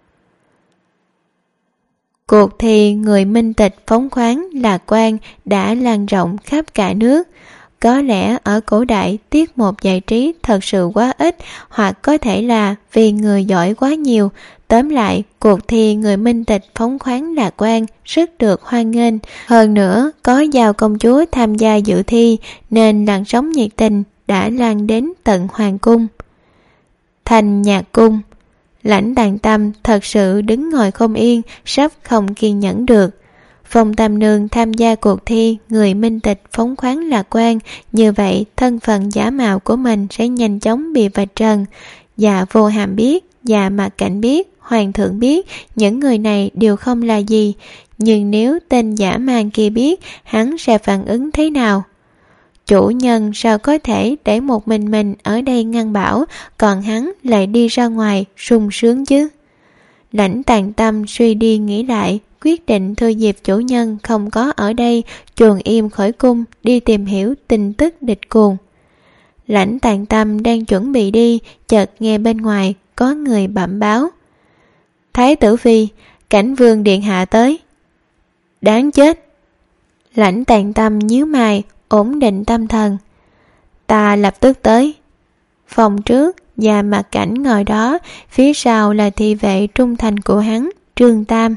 Cuộc thi người minh tịch phóng khoáng lạc quan đã lan rộng khắp cả nước. Có lẽ ở cổ đại tiết mục giải trí thật sự quá ít, hoặc có thể là vì người giỏi quá nhiều. Tóm lại, cuộc thi người minh tịch phóng khoáng lạc quan rất được hoan nghênh. Hơn nữa, có Giao công chúa tham gia dự thi nên làn sóng nhiệt tình đã lan đến tận hoàng cung. Thành Nhạc cung, Lãnh Tàng Tâm thật sự đứng ngồi không yên, sắp không kiên nhẫn được. Phong Tam Nương tham gia cuộc thi người minh tịch phóng khoáng lạc quan, như vậy thân phận giả mạo của mình sẽ nhanh chóng bị vạch trần. Dạ Vô Hàm biết, Dạ Mạc Cảnh biết, Hoàng thượng biết, những người này đều không là gì. Nhưng nếu tên giả man kia biết, hắn sẽ phản ứng thế nào? Chủ nhân sao có thể để một mình mình ở đây ngăn bão, còn hắn lại đi ra ngoài sung sướng chứ? Lãnh Tàng Tâm suy đi nghĩ lại, quyết định thừa dịp chủ nhân không có ở đây, chuồn im khỏi cung đi tìm hiểu tin tức địch cuồng. Lãnh Tàng Tâm đang chuẩn bị đi, chợt nghe bên ngoài có người bẩm báo. Thái tử phi, Cảnh Vương điện hạ tới. Đáng chết! Lãnh Tàng Tâm nhíu mày, ổn định tâm thần. Ta lập tức tới. Phòng trước, Dạ Mạc Cảnh ngồi đó, phía sau là thị vệ trung thành của hắn, Trương Tam.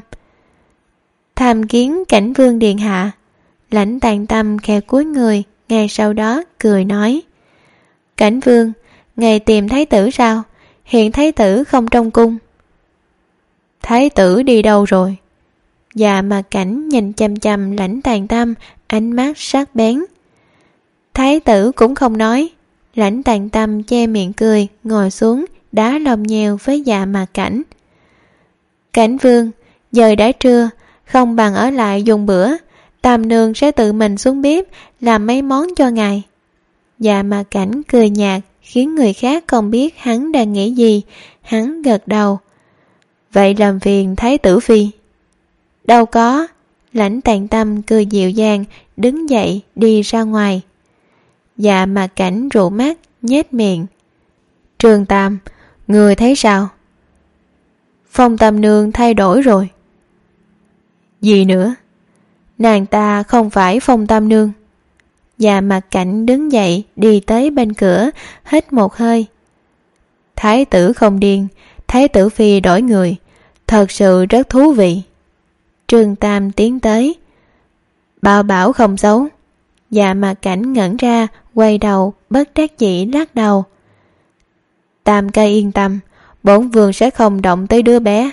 Tham kiến Cảnh Vương điện hạ. Lãnh Tàng Tâm khẽ cúi người, ngay sau đó cười nói. Cảnh Vương, ngài tìm thái tử sao? Hiện thái tử không trong cung. Thái tử đi đâu rồi? Dạ Mạc Cảnh nhìn chăm chăm Lãnh Tàng Tâm, ánh mắt sắc bén. Thái tử cũng không nói. Lãnh Tàng Tâm che miệng cười, ngồi xuống, đá lòng nhèo với Dạ Mạc Cảnh. Cảnh Vương, giờ đã trưa, không bằng ở lại dùng bữa. Tam Nương sẽ tự mình xuống bếp làm mấy món cho ngài. Dạ Mạc Cảnh cười nhạt, khiến người khác không biết hắn đang nghĩ gì. Hắn gật đầu. Vậy làm phiền thái tử phi. Đâu có. Lãnh Tàng Tâm cười dịu dàng, đứng dậy đi ra ngoài. Dạ Mạc Cảnh rụ mắt, nhếch miệng. Trương Tam, người thấy sao? Phong Tam Nương thay đổi rồi. Gì nữa? Nàng ta không phải Phong Tam Nương. Dạ Mạc Cảnh đứng dậy đi tới bên cửa, hít một hơi. Thái tử không điên, thái tử phi đổi người, thật sự rất thú vị. Trương Tam tiến tới. Bảo bảo không xấu. Dạ Mạc Cảnh ngẩn ra, quay đầu, bất đắc dĩ lắc đầu. Tam ca yên tâm, bổn vương sẽ không động tới đứa bé.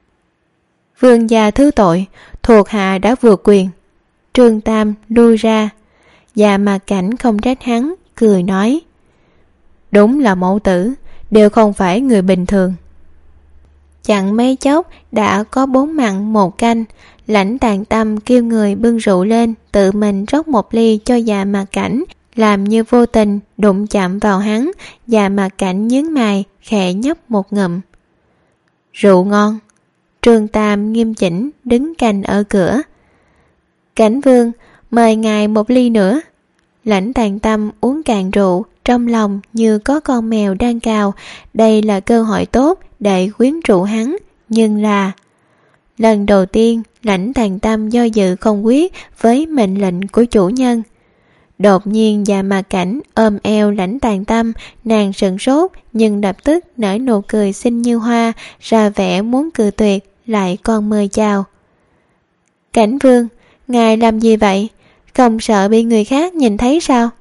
Vương gia thứ tội, thuộc hạ đã vượt quyền. Trương Tam lui ra. Dạ Mạc Cảnh không trách hắn, cười nói. Đúng là mẫu tử, đều không phải người bình thường. Chẳng mấy chốc đã có bốn mặn một canh. Lãnh Tàng Tâm kêu người bưng rượu lên, tự mình rót một ly cho Dạ Mạc Cảnh, làm như vô tình đụng chạm vào hắn. Dạ Mạc Cảnh nhướng mày, khẽ nhấp một ngụm. Rượu ngon. Trương Tam nghiêm chỉnh đứng canh ở cửa. Cảnh Vương, mời ngài một ly nữa. Lãnh Tàng Tâm uống cạn rượu, trong lòng như có con mèo đang cào. Đây là cơ hội tốt để quyến rũ hắn, nhưng là... Lần đầu tiên, Lãnh Tàng Tâm do dự không quyết với mệnh lệnh của chủ nhân. Đột nhiên Dạ Mạc Cảnh ôm eo Lãnh Tàng Tâm, nàng sửng sốt nhưng lập tức nở nụ cười xinh như hoa, ra vẻ muốn cự tuyệt, lại còn mời chào. Cảnh Vương, ngài làm gì vậy? Không sợ bị người khác nhìn thấy sao?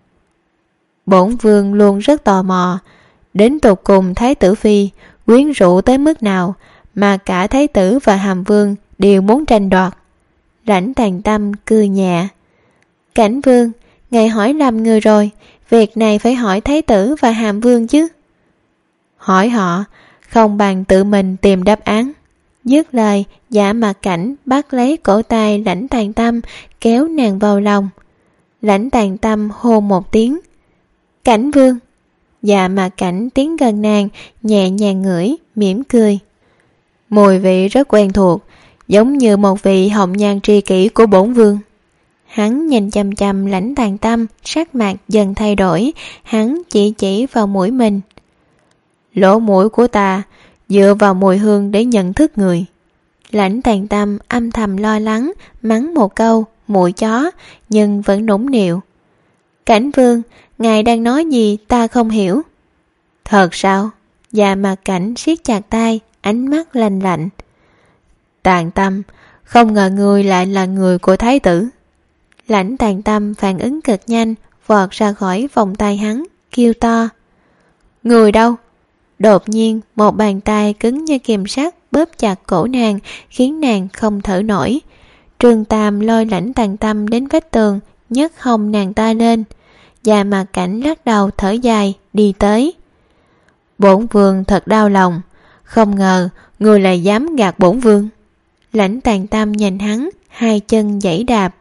Bổn vương luôn rất tò mò, đến tột cùng thái tử phi quyến rũ tới mức nào mà cả thái tử và hàm vương đều muốn tranh đoạt. Lãnh Tàng Tâm cười nhẹ. Cảnh vương, ngài hỏi lầm người rồi, việc này phải hỏi thái tử và hàm vương chứ. Hỏi họ, không bằng tự mình tìm đáp án. Dứt lời, Dạ Mạc Cảnh bắt lấy cổ tay Lãnh Tàn Tâm, kéo nàng vào lòng. Lãnh Tàn Tâm hô một tiếng, Cảnh vương. Dạ Mạc Cảnh tiến gần nàng, nhẹ nhàng ngửi, mỉm cười. Mùi vị rất quen thuộc, giống như một vị hồng nhan tri kỷ của bổn vương. Hắn nhìn chăm chăm Lãnh Tàn Tâm, sắc mặt dần thay đổi, hắn chỉ chỉ vào mũi mình. Lỗ mũi của ta dựa vào mùi hương để nhận thức người. Lãnh Tàn Tâm âm thầm lo lắng, mắng một câu mũi chó, nhưng vẫn nũng nịu. Cảnh vương, ngài đang nói gì ta không hiểu. Thật sao? Dạ Mạc Cảnh siết chặt tay, ánh mắt lạnh lạnh. Tàn Tâm, không ngờ ngươi lại là người của thái tử. Lãnh Tàn Tâm phản ứng cực nhanh, vọt ra khỏi vòng tay hắn, kêu to. Người đâu? Đột nhiên, một bàn tay cứng như kìm sắt bóp chặt cổ nàng, khiến nàng không thở nổi. Trương Tam lôi Lãnh Tàn Tâm đến vách tường, nhấc hông nàng ta lên. Dạ Mạc Cảnh lắc đầu thở dài, đi tới. Bổn vương thật đau lòng, không ngờ người lại dám gạt bổn vương. Lãnh Tàn Tâm nhìn hắn, hai chân giãy đạp.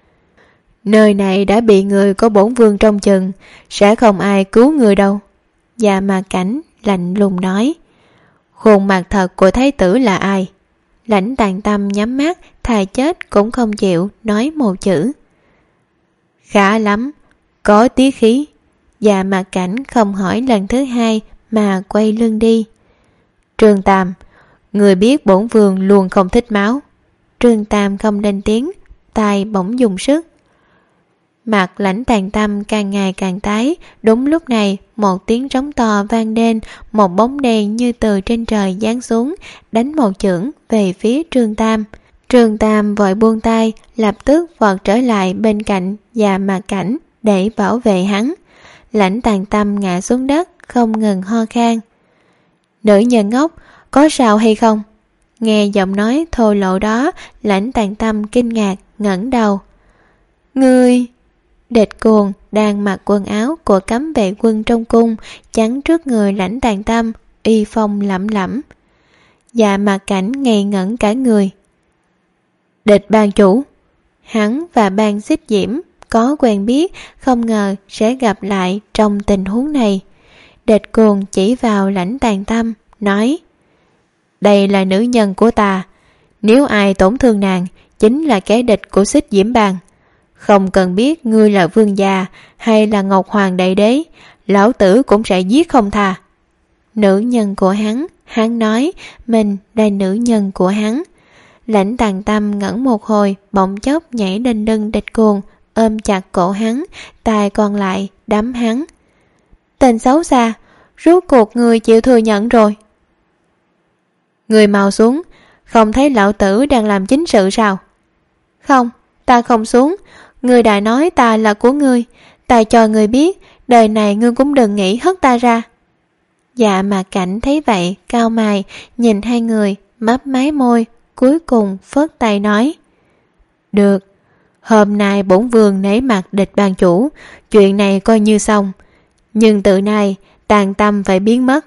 Nơi này đã bị người có bổn vương trong chừng, sẽ không ai cứu người đâu. Dạ Mạc Cảnh lạnh lùng nói. Khuôn mặt thật của thái tử là ai? Lãnh Tàn Tâm nhắm mắt, thà chết cũng không chịu nói một chữ. Khá lắm, có tí khí. Dạ Mạc Cảnh không hỏi lần thứ hai mà quay lưng đi. Trương Tam, người biết bổn vương luôn không thích máu. Trương Tam không lên tiếng, tay bỗng dùng sức. Mặt Lãnh Tàn Tâm càng ngày càng tái. Đúng lúc này, một tiếng trống to vang lên, một bóng đen như từ trên trời giáng xuống, đánh một chưởng về phía Trương Tam. Trương Tam vội buông tay, lập tức vọt trở lại bên cạnh Dạ Mạc Cảnh để bảo vệ hắn. Lãnh Tàn Tâm ngã xuống đất, không ngừng ho khan. Nữ nhân ngốc, có sao hay không? Nghe giọng nói thô lỗ đó, Lãnh Tàn Tâm kinh ngạc, ngẩng đầu. Ngươi... Địch Cuồng đang mặc quần áo của cấm vệ quân trong cung, chắn trước người Lãnh Tàn Tâm, uy phong lẫm lẫm. Dạ Mạc Cảnh ngây ngẩn cả người. Địch ban chủ. Hắn và Ban Xích Diễm có quen biết, không ngờ sẽ gặp lại trong tình huống này. Địch Cuồng chỉ vào Lãnh Tàn Tâm, nói. Đây là nữ nhân của ta, nếu ai tổn thương nàng, chính là kẻ địch của Xích Diễm Bang. Không cần biết ngươi là vương gia hay là Ngọc Hoàng Đại Đế, lão tử cũng sẽ giết không tha. Nữ nhân của hắn, hắn nói mình là nữ nhân của hắn. Lãnh Tàn Tâm ngẩn một hồi, bỗng chốc nhảy lên lưng Địch Cuồng, ôm chặt cổ hắn, tay còn lại đấm hắn. Tên xấu xa, rốt cuộc người chịu thừa nhận rồi. Người mau xuống, không thấy lão tử đang làm chính sự sao? Không, ta không xuống. Ngươi đã nói ta là của ngươi, ta cho ngươi biết, đời này ngươi cũng đừng nghĩ hất ta ra. Dạ Mạc Cảnh thấy vậy, cau mày, nhìn hai người, mấp máy môi, cuối cùng phớt tay nói. Được, hôm nay bổn vương nể mặt Địch ban chủ, chuyện này coi như xong. Nhưng từ nay, Tàn Tâm phải biến mất.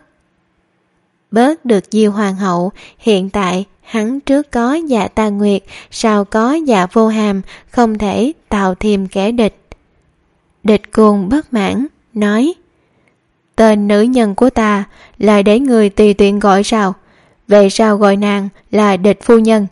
Bớt được Diêu Hoàng hậu, hiện tại hắn trước có Dạ Tàn Nguyệt, sau có Dạ Vô Hàm, không thể tạo thêm kẻ địch. Địch Cuồng bất mãn, nói. Tên nữ nhân của ta là để người tùy tiện gọi sao? Về sao gọi nàng là Địch phu nhân?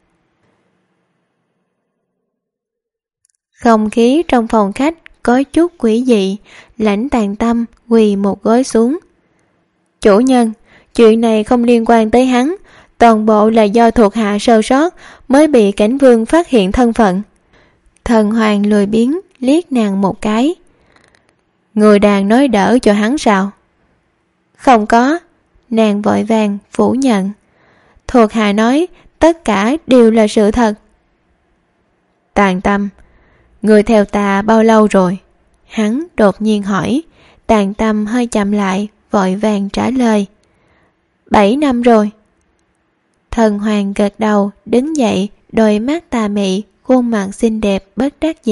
Không khí trong phòng khách có chút quỷ dị. Lãnh Tàn Tâm quỳ một gối xuống. Chủ nhân, chuyện này không liên quan tới hắn, toàn bộ là do thuộc hạ sơ sót mới bị cảnh vương phát hiện thân phận. Thần Hoàng lười biếng liếc nàng một cái. Người đang nói đỡ cho hắn sao? Không có. Nàng vội vàng phủ nhận. Thuộc hạ nói tất cả đều là sự thật. Tàn Tâm, người theo ta bao lâu rồi? Hắn đột nhiên hỏi. Tàn Tâm hơi chậm lại, vội vàng trả lời. Bảy năm rồi. Thần Hoàng gật đầu, đứng dậy, đôi mắt tà mị, khuôn mặt xinh đẹp bất đắc dĩ,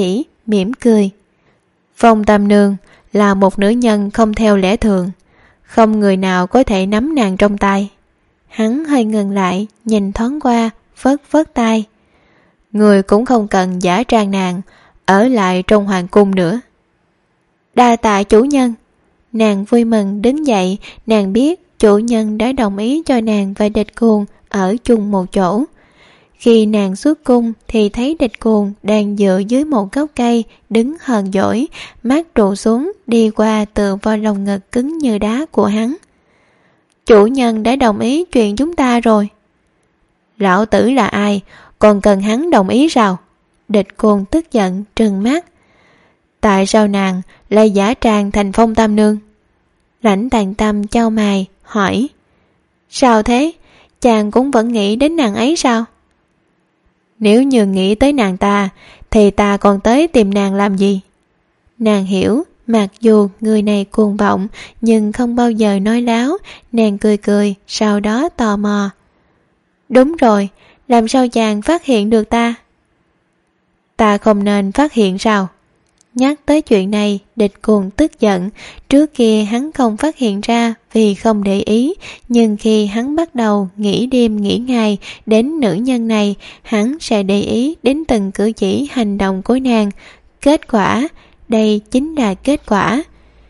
mỉm cười. Phong Tam Nương là một nữ nhân không theo lẽ thường, không người nào có thể nắm nàng trong tay. Hắn hơi ngừng lại, nhìn thoáng qua, phớt phớt tay. Người cũng không cần giả trang nàng ở lại trong hoàng cung nữa. Đa tạ chủ nhân. Nàng vui mừng đứng dậy. Nàng biết chủ nhân đã đồng ý cho nàng và Địch Cuồng ở chung một chỗ. Khi nàng xuất cung thì thấy Địch Cuồng đang dựa dưới một gốc cây, đứng hờn dỗi, mắt trụ xuống, đi qua từ vào lồng ngực cứng như đá của hắn. Chủ nhân đã đồng ý chuyện chúng ta rồi. Lão tử là ai, còn cần hắn đồng ý sao? Địch Cuồng tức giận trừng mắt. Tại sao nàng lại giả trang thành Phong Tam Nương? Lãnh Tàn Tâm chau mày hỏi. Sao thế? Chàng cũng vẫn nghĩ đến nàng ấy sao? Nếu như nghĩ tới nàng ta thì ta còn tới tìm nàng làm gì? Nàng hiểu, mặc dù người này cuồng vọng nhưng không bao giờ nói láo. Nàng cười cười, sau đó tò mò. Đúng rồi, làm sao chàng phát hiện được ta? Ta không nên phát hiện sao? Nhắc tới chuyện này, Địch Cuồng tức giận. Trước kia hắn không phát hiện ra vì không để ý, nhưng khi hắn bắt đầu nghĩ đêm nghĩ ngày đến nữ nhân này, hắn sẽ để ý đến từng cử chỉ hành động của nàng. Kết quả, đây chính là kết quả.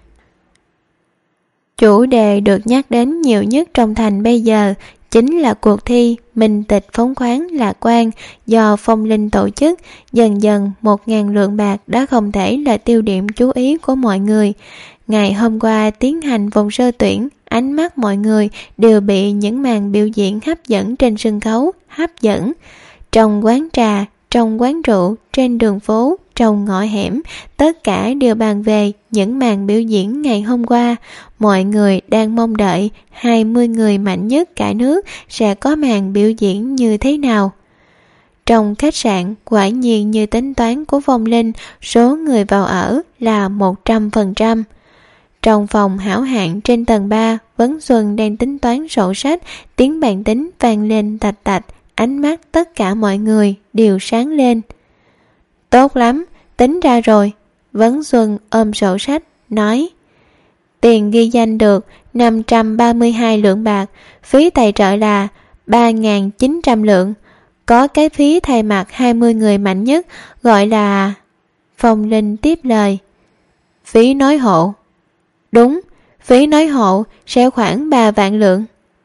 Chủ đề được nhắc đến nhiều nhất trong thành bây giờ chính là cuộc thi minh tịch phóng khoáng lạc quan do Phong Linh tổ chức. Dần dần một ngàn lượng bạc đã không thể là tiêu điểm chú ý của mọi người. Ngày hôm qua tiến hành vòng sơ tuyển, ánh mắt mọi người đều bị những màn biểu diễn hấp dẫn trên sân khấu hấp dẫn. Trong quán trà, trong quán rượu, trên đường phố, trong ngõ hẻm, tất cả đều bàn về những màn biểu diễn ngày hôm qua. Mọi người đang mong đợi hai mươi người mạnh nhất cả nước sẽ có màn biểu diễn như thế nào. Trong khách sạn, quả nhiên như tính toán của Phong Linh, số người vào ở là một trăm phần trăm. Trong phòng hảo hạng trên tầng ba, Vấn Xuân đang tính toán sổ sách, tiếng bàn tính vang lên tạch tạch, ánh mắt tất cả mọi người đều sáng lên. Tốt lắm, tính ra rồi. Vấn Xuân ôm sổ sách, nói. Tiền ghi danh được năm trăm ba mươi hai lượng bạc, phí tài trợ là ba nghìn chín trăm lượng. Có cái phí thay mặt hai mươi người mạnh nhất, gọi là... Phong Linh tiếp lời. Phí nói hộ. Đúng, phí nói hộ sẽ khoảng ba vạn lượng.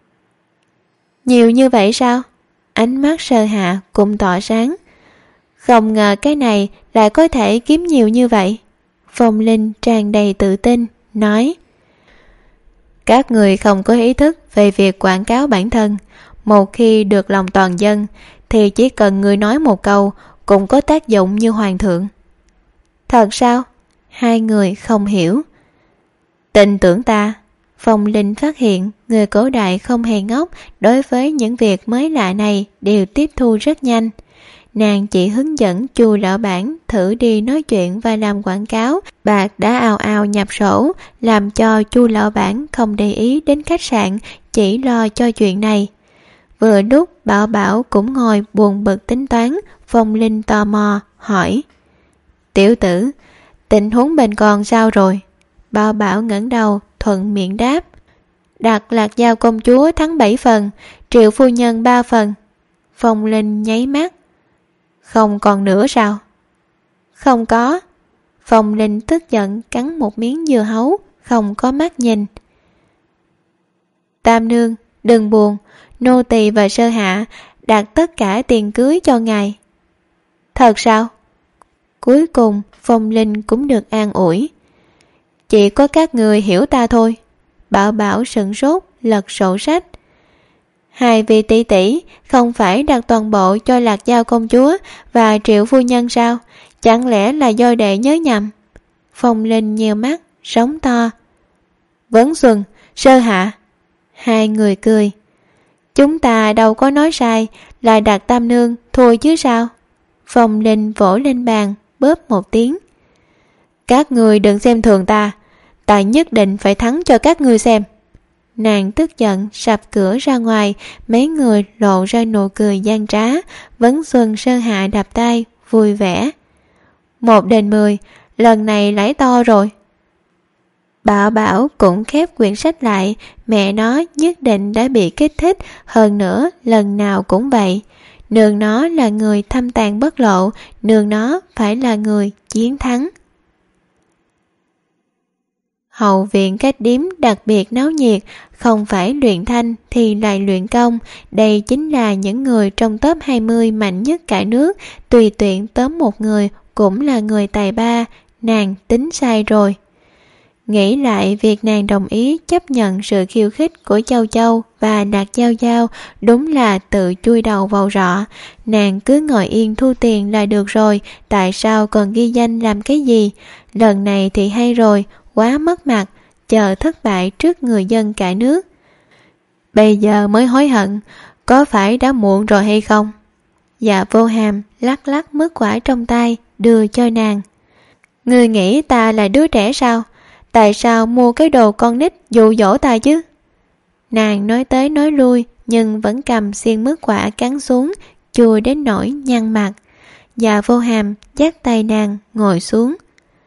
Nhiều như vậy sao? Ánh mắt Sơ Hạ cũng tỏ sáng. Không ngờ cái này lại có thể kiếm nhiều như vậy. Phong Linh tràn đầy tự tin, nói. Các người không có ý thức về việc quảng cáo bản thân. Một khi được lòng toàn dân thì chỉ cần người nói một câu cũng có tác dụng như hoàng thượng. Thật sao? Hai người không hiểu. Tin tưởng ta. Phong Linh phát hiện người cổ đại không hề ngốc, đối với những việc mới lạ này đều tiếp thu rất nhanh. Nàng chỉ hướng dẫn Chu lão bản thử đi nói chuyện và làm quảng cáo, bạc đã ào ào nhập sổ, làm cho Chu lão bản không để ý đến khách sạn, chỉ lo cho chuyện này. Vừa lúc Bảo Bảo cũng ngồi buồn bực tính toán, Phong Linh tò mò hỏi. Tiểu tử, tình huống bên con sao rồi? Bảo Bảo ngẩng đầu thuận miệng đáp. Đặt Lạc Giao công chúa thắng bảy phần, Triệu phu nhân ba phần. Phong Linh nháy mắt. Không còn nữa sao? Không có. Phong Linh tức giận cắn một miếng dưa hấu, không có mắt nhìn. Tam nương, đừng buồn, nô tỳ và Sơ Hạ đặt tất cả tiền cưới cho ngài. Thật sao? Cuối cùng Phong Linh cũng được an ủi. Chỉ có các người hiểu ta thôi. Bảo Bảo sửng sốt lật sổ sách. Hai vị tỷ tỷ không phải đặt toàn bộ cho Lạc Giao công chúa và Triệu phu nhân sao? Chẳng lẽ là do đệ nhớ nhầm? Phong Linh nheo mắt, sóng to. Vấn Xuân, Sơ Hạ. Hai người cười. Chúng ta đâu có nói sai, là đặt Tam nương thua chứ sao? Phong Linh vỗ lên bàn, bóp một tiếng. Các người đừng xem thường ta, ta nhất định phải thắng cho các ngươi xem. Nàng tức giận sập cửa ra ngoài, mấy người lộ ra nụ cười gian trá. Vấn Xuân, Sơ Hạ đập tay vui vẻ. Một đền mười, lần này lãi to rồi. Bảo Bảo cũng khép quyển sách lại, mẹ nó nhất định đã bị kích thích, hơn nữa lần nào cũng vậy. Nương nó là người thâm tàn bất lộ, nương nó phải là người chiến thắng. Hậu viện cách điếm đặc biệt náo nhiệt, không phải luyện thanh thì lại luyện công. Đây chính là những người trong top hai mươi mạnh nhất cả nước, tùy tiện tóm một người cũng là người tài ba. Nàng tính sai rồi. Nghĩ lại việc nàng đồng ý chấp nhận sự khiêu khích của Châu Châu và Lạc Giao Giao đúng là tự chui đầu vào rọ. Nàng cứ ngồi yên thu tiền là được rồi, tại sao còn ghi danh làm cái gì? Lần này thì hay rồi, quá mất mặt, chờ thất bại trước người dân cả nước. Bây giờ mới hối hận, có phải đã muộn rồi hay không? Dạ Vô Hàm lắc lắc mứt quả trong tay, đưa cho nàng. Ngươi nghĩ ta là đứa trẻ sao? Tại sao mua cái đồ con nít dụ dỗ ta chứ? Nàng nói tới nói lui, nhưng vẫn cầm xiên mứt quả cắn xuống, chua đến nỗi nhăn mặt. Dạ Vô Hàm dắt tay nàng ngồi xuống.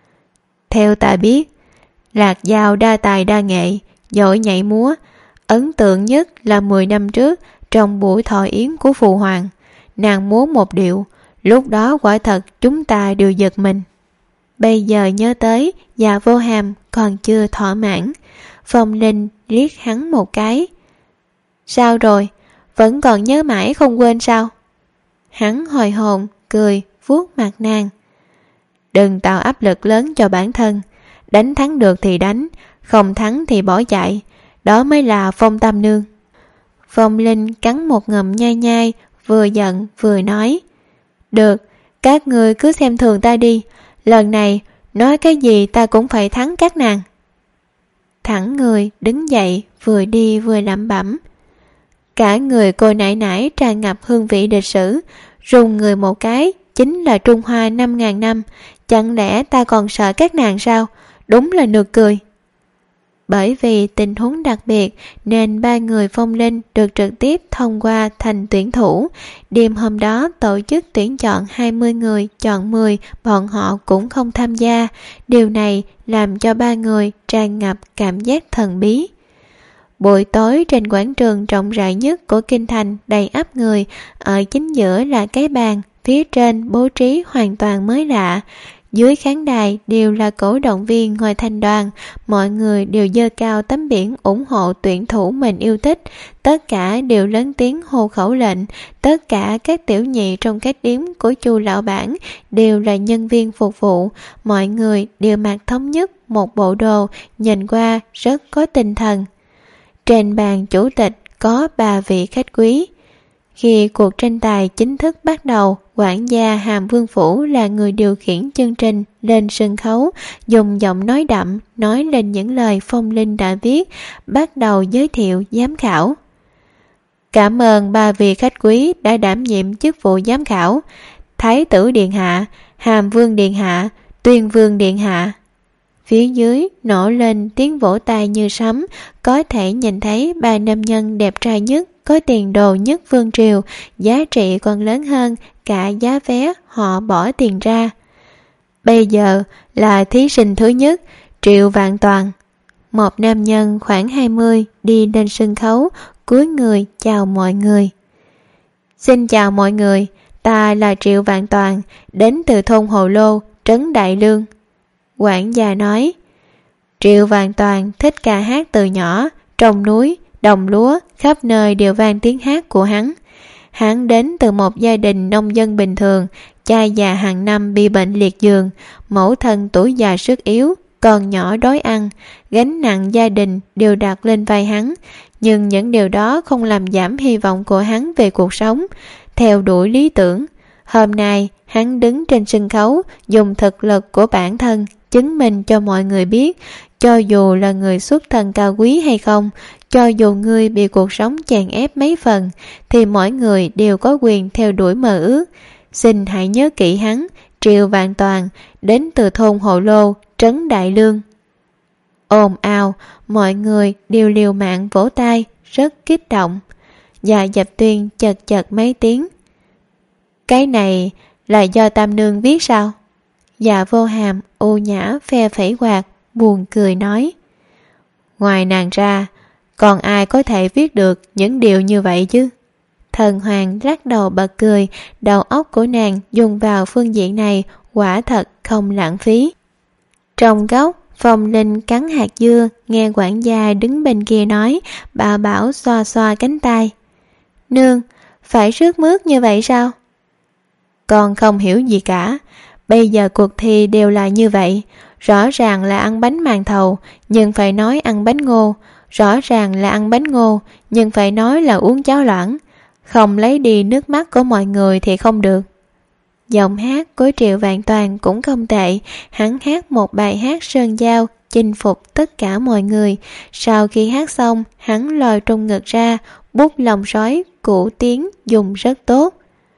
Theo ta biết, Lạc Giao đa tài đa nghệ, giỏi nhảy múa. Ấn tượng nhất là mười năm trước trong buổi thọ yến của Phụ Hoàng. Nàng múa một điệu, lúc đó quả thật chúng ta đều giật mình. Bây giờ nhớ tới, Dạ Vô Hàm còn chưa thỏa mãn. Phong Linh liếc hắn một cái. Sao rồi? Vẫn còn nhớ mãi không quên sao? Hắn hồi hồn, cười, vuốt mặt nàng. Đừng tạo áp lực lớn cho bản thân. Đánh thắng được thì đánh, không thắng thì bỏ chạy. Đó mới là Phong Tam Nương. Phong Linh cắn một ngụm nhai nhai, vừa giận vừa nói. Được, các người cứ xem thường ta đi. Lần này, nói cái gì ta cũng phải thắng các nàng. Thẳng người đứng dậy, vừa đi vừa lẩm bẩm. Cả người cô nải nải tràn ngập hương vị lịch sử. Rùng người một cái, chính là Trung Hoa năm ngàn năm. Chẳng lẽ ta còn sợ các nàng sao? Đúng là nực cười. Bởi vì tình huống đặc biệt nên ba người Phong Linh được trực tiếp thông qua thành tuyển thủ. Đêm hôm đó tổ chức tuyển chọn hai mươi người, chọn mười, bọn họ cũng không tham gia. Điều này làm cho ba người tràn ngập cảm giác thần bí. Buổi tối trên quảng trường rộng rãi nhất của kinh thành đầy ắp người, ở chính giữa là cái bàn, phía trên bố trí hoàn toàn mới lạ. Dưới khán đài đều là cổ động viên ngồi thành đoàn, mọi người đều giơ cao tấm biển ủng hộ tuyển thủ mình yêu thích, tất cả đều lớn tiếng hô khẩu lệnh, tất cả các tiểu nhị trong các điếm của Chu lão bản đều là nhân viên phục vụ, mọi người đều mặc thống nhất một bộ đồ, nhìn qua rất có tinh thần. Trên bàn chủ tịch có ba vị khách quý. Khi cuộc tranh tài chính thức bắt đầu, quản gia Hàm Vương Phủ là người điều khiển chương trình lên sân khấu, dùng giọng nói đậm nói lên những lời Phong Linh đã viết, bắt đầu giới thiệu giám khảo. Cảm ơn ba vị khách quý đã đảm nhiệm chức vụ giám khảo. Thái tử Điện Hạ, Hàm Vương Điện Hạ, Tuyên Vương Điện Hạ. Phía dưới nổ lên tiếng vỗ tay như sấm, có thể nhìn thấy ba nam nhân đẹp trai nhất, có tiền đồ nhất vương triều, giá trị còn lớn hơn cả giá vé họ bỏ tiền ra. Bây giờ là thí sinh thứ nhất, Triệu Vạn Toàn. Một nam nhân khoảng hai mươi đi lên sân khấu, cúi người chào mọi người. Xin chào mọi người, ta là Triệu Vạn Toàn, đến từ thôn Hồ Lô, trấn Đại Lương. Quản gia nói, Triệu Vạn Toàn thích ca hát từ nhỏ, trong núi, đồng lúa, khắp nơi đều vang tiếng hát của hắn. Hắn đến từ một gia đình nông dân bình thường, cha già hàng năm bị bệnh liệt giường, mẫu thân tuổi già sức yếu, con nhỏ đói ăn, gánh nặng gia đình đều đặt lên vai hắn. Nhưng những điều đó không làm giảm hy vọng của hắn về cuộc sống, theo đuổi lý tưởng. Hôm nay, hắn đứng trên sân khấu, dùng thực lực của bản thân chứng minh cho mọi người biết, cho dù là người xuất thân cao quý hay không, cho dù ngươi bị cuộc sống chèn ép mấy phần, thì mỗi người đều có quyền theo đuổi mơ ước. Xin hãy nhớ kỹ hắn, Triệu Vạn Toàn, đến từ thôn Hồ Lô, trấn Đại Lương. Ồn ào, mọi người đều liều mạng vỗ tay, rất kích động. Dạ Dập Tuyên chật chật mấy tiếng. Cái này là do Tam Nương viết sao? Dạ Vô Hàm u nhã phe phẩy quạt, buồn cười nói: ngoài nàng ra, còn ai có thể viết được những điều như vậy chứ? Thần Hoàng lắc đầu bật cười, đầu óc của nàng dùng vào phương diện này quả thật không lãng phí. Trong góc, Phong Linh cắn hạt dưa, nghe quản gia đứng bên kia nói, bà bảo xoa xoa cánh tay. Nương, phải rước mướt như vậy sao? Con không hiểu gì cả. Bây giờ cuộc thi đều là như vậy. Rõ ràng là ăn bánh màn thầu, nhưng phải nói ăn bánh ngô. Rõ ràng là ăn bánh ngô, nhưng phải nói là uống cháo loãng. Không lấy đi nước mắt của mọi người thì không được. Giọng hát của Triệu Vạn Toàn cũng không tệ. Hắn hát một bài hát sơn dao, chinh phục tất cả mọi người. Sau khi hát xong, hắn lòi trong ngực ra, bút lòng sói, củ tiếng dùng rất tốt.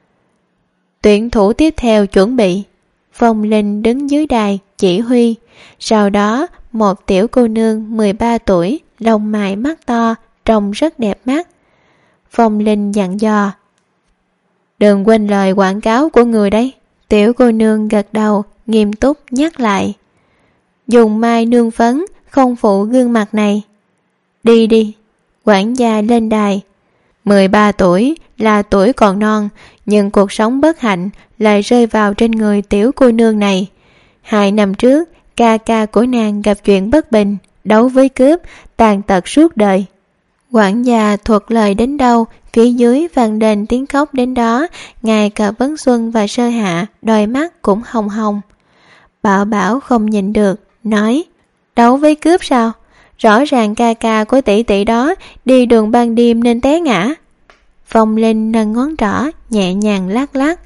Tuyển thủ tiếp theo chuẩn bị. Phong Linh đứng dưới đài chỉ huy. Sau đó, một tiểu cô nương mười ba tuổi, lông mày mắt to, trông rất đẹp mắt. Phong Linh dặn dò: đừng quên lời quảng cáo của người đấy. Tiểu cô nương gật đầu, nghiêm túc nhắc lại: dùng mai nương phấn, không phụ gương mặt này. Đi đi. Quản gia lên đài. mười ba tuổi là tuổi còn non, nhưng cuộc sống bất hạnh lại rơi vào trên người tiểu cô nương này. Hai năm trước, ca ca của nàng gặp chuyện bất bình, đấu với cướp, tàn tật suốt đời. Quản gia thuật lời đến đâu, phía dưới vang lên tiếng khóc đến đó, ngay cả Vấn Xuân và Sơ Hạ đôi mắt cũng hồng hồng. Bảo Bảo không nhịn được, nói: đấu với cướp sao? Rõ ràng ca ca của tỷ tỷ đó đi đường ban đêm nên té ngã. Phong Linh nâng ngón trỏ nhẹ nhàng lắc lắc.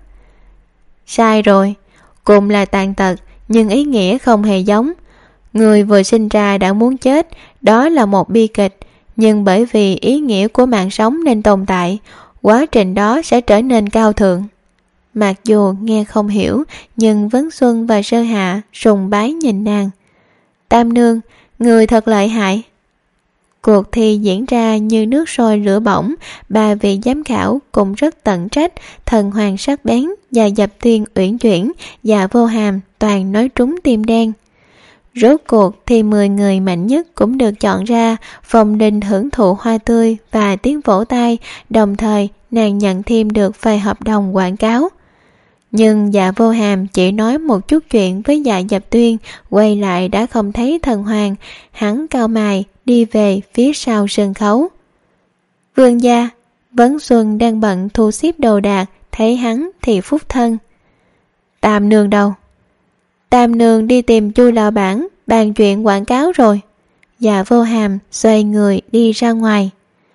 Sai rồi, cùng là tàn tật nhưng ý nghĩa không hề giống. Người vừa sinh ra đã muốn chết, đó là một bi kịch, nhưng bởi vì ý nghĩa của mạng sống nên tồn tại, quá trình đó sẽ trở nên cao thượng. Mặc dù nghe không hiểu, nhưng Vấn Xuân và Sơ Hạ sùng bái nhìn nàng. Tam nương, người thật lợi hại. Cuộc thi diễn ra như nước sôi lửa bỏng, ba vị giám khảo cũng rất tận trách, Thần Hoàng sắc bén và Dập Tuyên uyển chuyển, Dạ Vô Hàm toàn nói trúng tim đen. Rốt cuộc thì mười người mạnh nhất cũng được chọn ra. Phong Linh hưởng thụ hoa tươi và tiếng vỗ tay, đồng thời nàng nhận thêm được vài hợp đồng quảng cáo. Nhưng Dạ Vô Hàm chỉ nói một chút chuyện với Dạ Dập Tuyên, quay lại đã không thấy Thần Hoàng. Hắn cau mày đi về phía sau sân khấu. Vương gia. Vấn Xuân đang bận thu xếp đồ đạc, thấy hắn thì phúc thân. Tam nương đâu? Tam nương đi tìm Chu lão bản bàn chuyện quảng cáo rồi. Dạ Vô Hàm xoay người đi ra ngoài.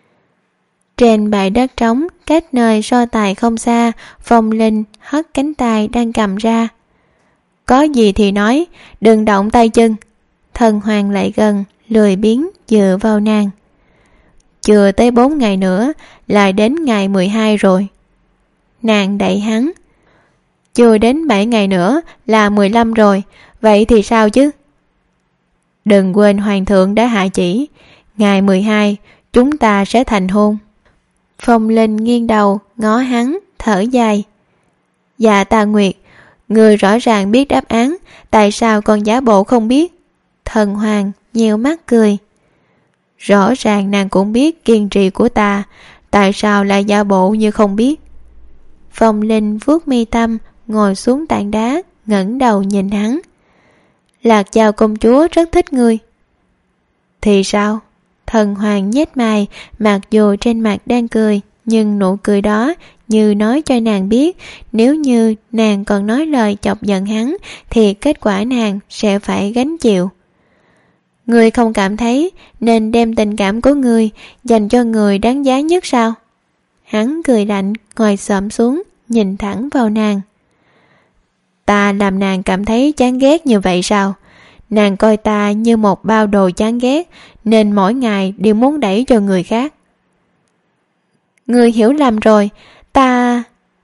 Trên bãi đất trống, cách nơi so tài không xa, Phong Linh hất cánh tay đang cầm ra. Có gì thì nói, đừng động tay chân. Thần Hoàng lại gần, lười biếng dựa vào nàng. Chưa tới bốn ngày nữa, lại đến ngày mười hai rồi. Nàng đẩy hắn. Chưa đến bảy ngày nữa là mười lăm rồi, vậy thì sao chứ? Đừng quên Hoàng thượng đã hạ chỉ, ngày mười hai chúng ta sẽ thành hôn. Phong Linh nghiêng đầu ngó hắn, thở dài. Dạ Tà Nguyệt, người rõ ràng biết đáp án, tại sao còn giả bộ không biết? Thần Hoàng nheo mắt cười. Rõ ràng nàng cũng biết kiên trì của ta, tại sao lại giả bộ như không biết? Phong Linh vuốt mi tâm, ngồi xuống tảng đá, ngẩng đầu nhìn hắn. Lạc Giao công chúa rất thích ngươi. Thì sao? Thần Hoàng nhếch mày, mặc dù trên mặt đang cười, nhưng nụ cười đó như nói cho nàng biết, nếu như nàng còn nói lời chọc giận hắn, thì kết quả nàng sẽ phải gánh chịu. Ngươi không cảm thấy nên đem tình cảm của ngươi dành cho người đáng giá nhất sao? Hắn cười lạnh, ngồi xổm xuống, nhìn thẳng vào nàng. Ta làm nàng cảm thấy chán ghét như vậy sao? Nàng coi ta như một bao đồ chán ghét, nên mỗi ngày đều muốn đẩy cho người khác. Ngươi hiểu lầm rồi, ta...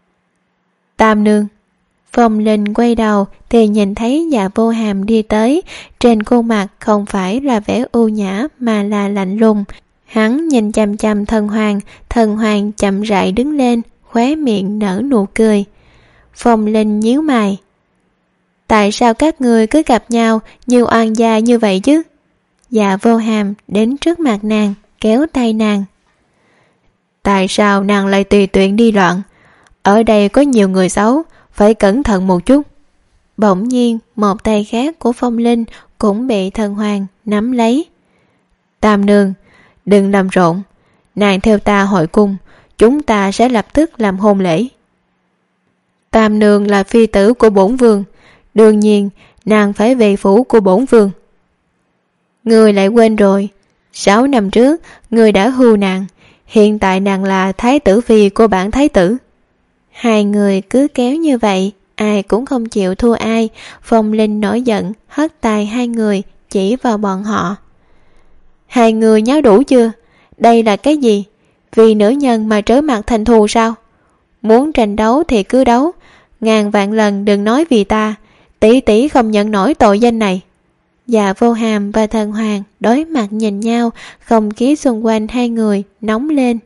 Tam nương. Phong Linh quay đầu thì nhìn thấy Dạ Vô Hàm đi tới, trên khuôn mặt không phải là vẻ ưu nhã mà là lạnh lùng. Hắn nhìn chằm chằm Thần Hoàng, Thần Hoàng chậm rãi đứng lên, khóe miệng nở nụ cười. Phong Linh nhíu mày. tại sao các người cứ gặp nhau như oan gia như vậy chứ? Dạ Vô Hàm đến trước mặt nàng, kéo tay nàng. Tại sao nàng lại tùy tiện đi loạn? Ở đây có nhiều người xấu, phải cẩn thận một chút. Bỗng nhiên một tay khác của Phong Linh cũng bị Thần Hoàng nắm lấy. Tam nương, đừng làm rộn, nàng theo ta hội cung, chúng ta sẽ lập tức làm hôn lễ. Tam nương là phi tử của bổn vương, đương nhiên nàng phải về phủ của bổn vương. Người lại quên rồi, sáu năm trước người đã hưu nàng, hiện tại nàng là thái tử phi của bản thái tử. Hai người cứ kéo như vậy, ai cũng không chịu thua ai. Phong Linh nổi giận, hất tay hai người, chỉ vào bọn họ. Hai người nháo đủ chưa? Đây là cái gì? Vì nữ nhân mà trở mặt thành thù sao? Muốn tranh đấu thì cứ đấu, ngàn vạn lần đừng nói vì ta, tỷ tỷ không nhận nổi tội danh này. Dạ Vô Hàm và Thần Hoàng đối mặt nhìn nhau, không khí xung quanh hai người nóng lên.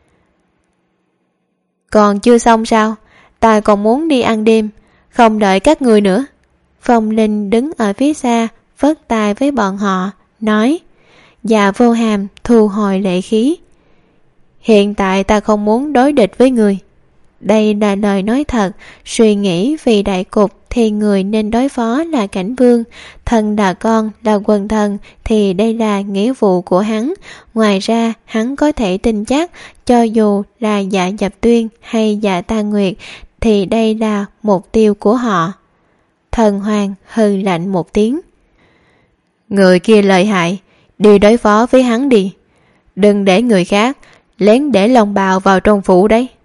Còn chưa xong sao? Ta còn muốn đi ăn đêm, không đợi các người nữa. Phong Linh đứng ở phía xa, phất tay với bọn họ, nói. Dạ Vô Hàm thu hồi lệ khí. Hiện tại ta không muốn đối địch với người. Đây là lời nói thật, suy nghĩ vì đại cục thì người nên đối phó là Cảnh Vương, thần là con, là quần thần thì đây là nghĩa vụ của hắn. Ngoài ra hắn có thể tin chắc cho dù là Dạ Dập Tuyên hay Dạ Tà Nguyệt thì đây là mục tiêu của họ. Thần Hoàng hừ lạnh một tiếng. Người kia lợi hại, đi đối phó với hắn đi. Đừng để người khác lén để lòng bào vào trong phủ đấy.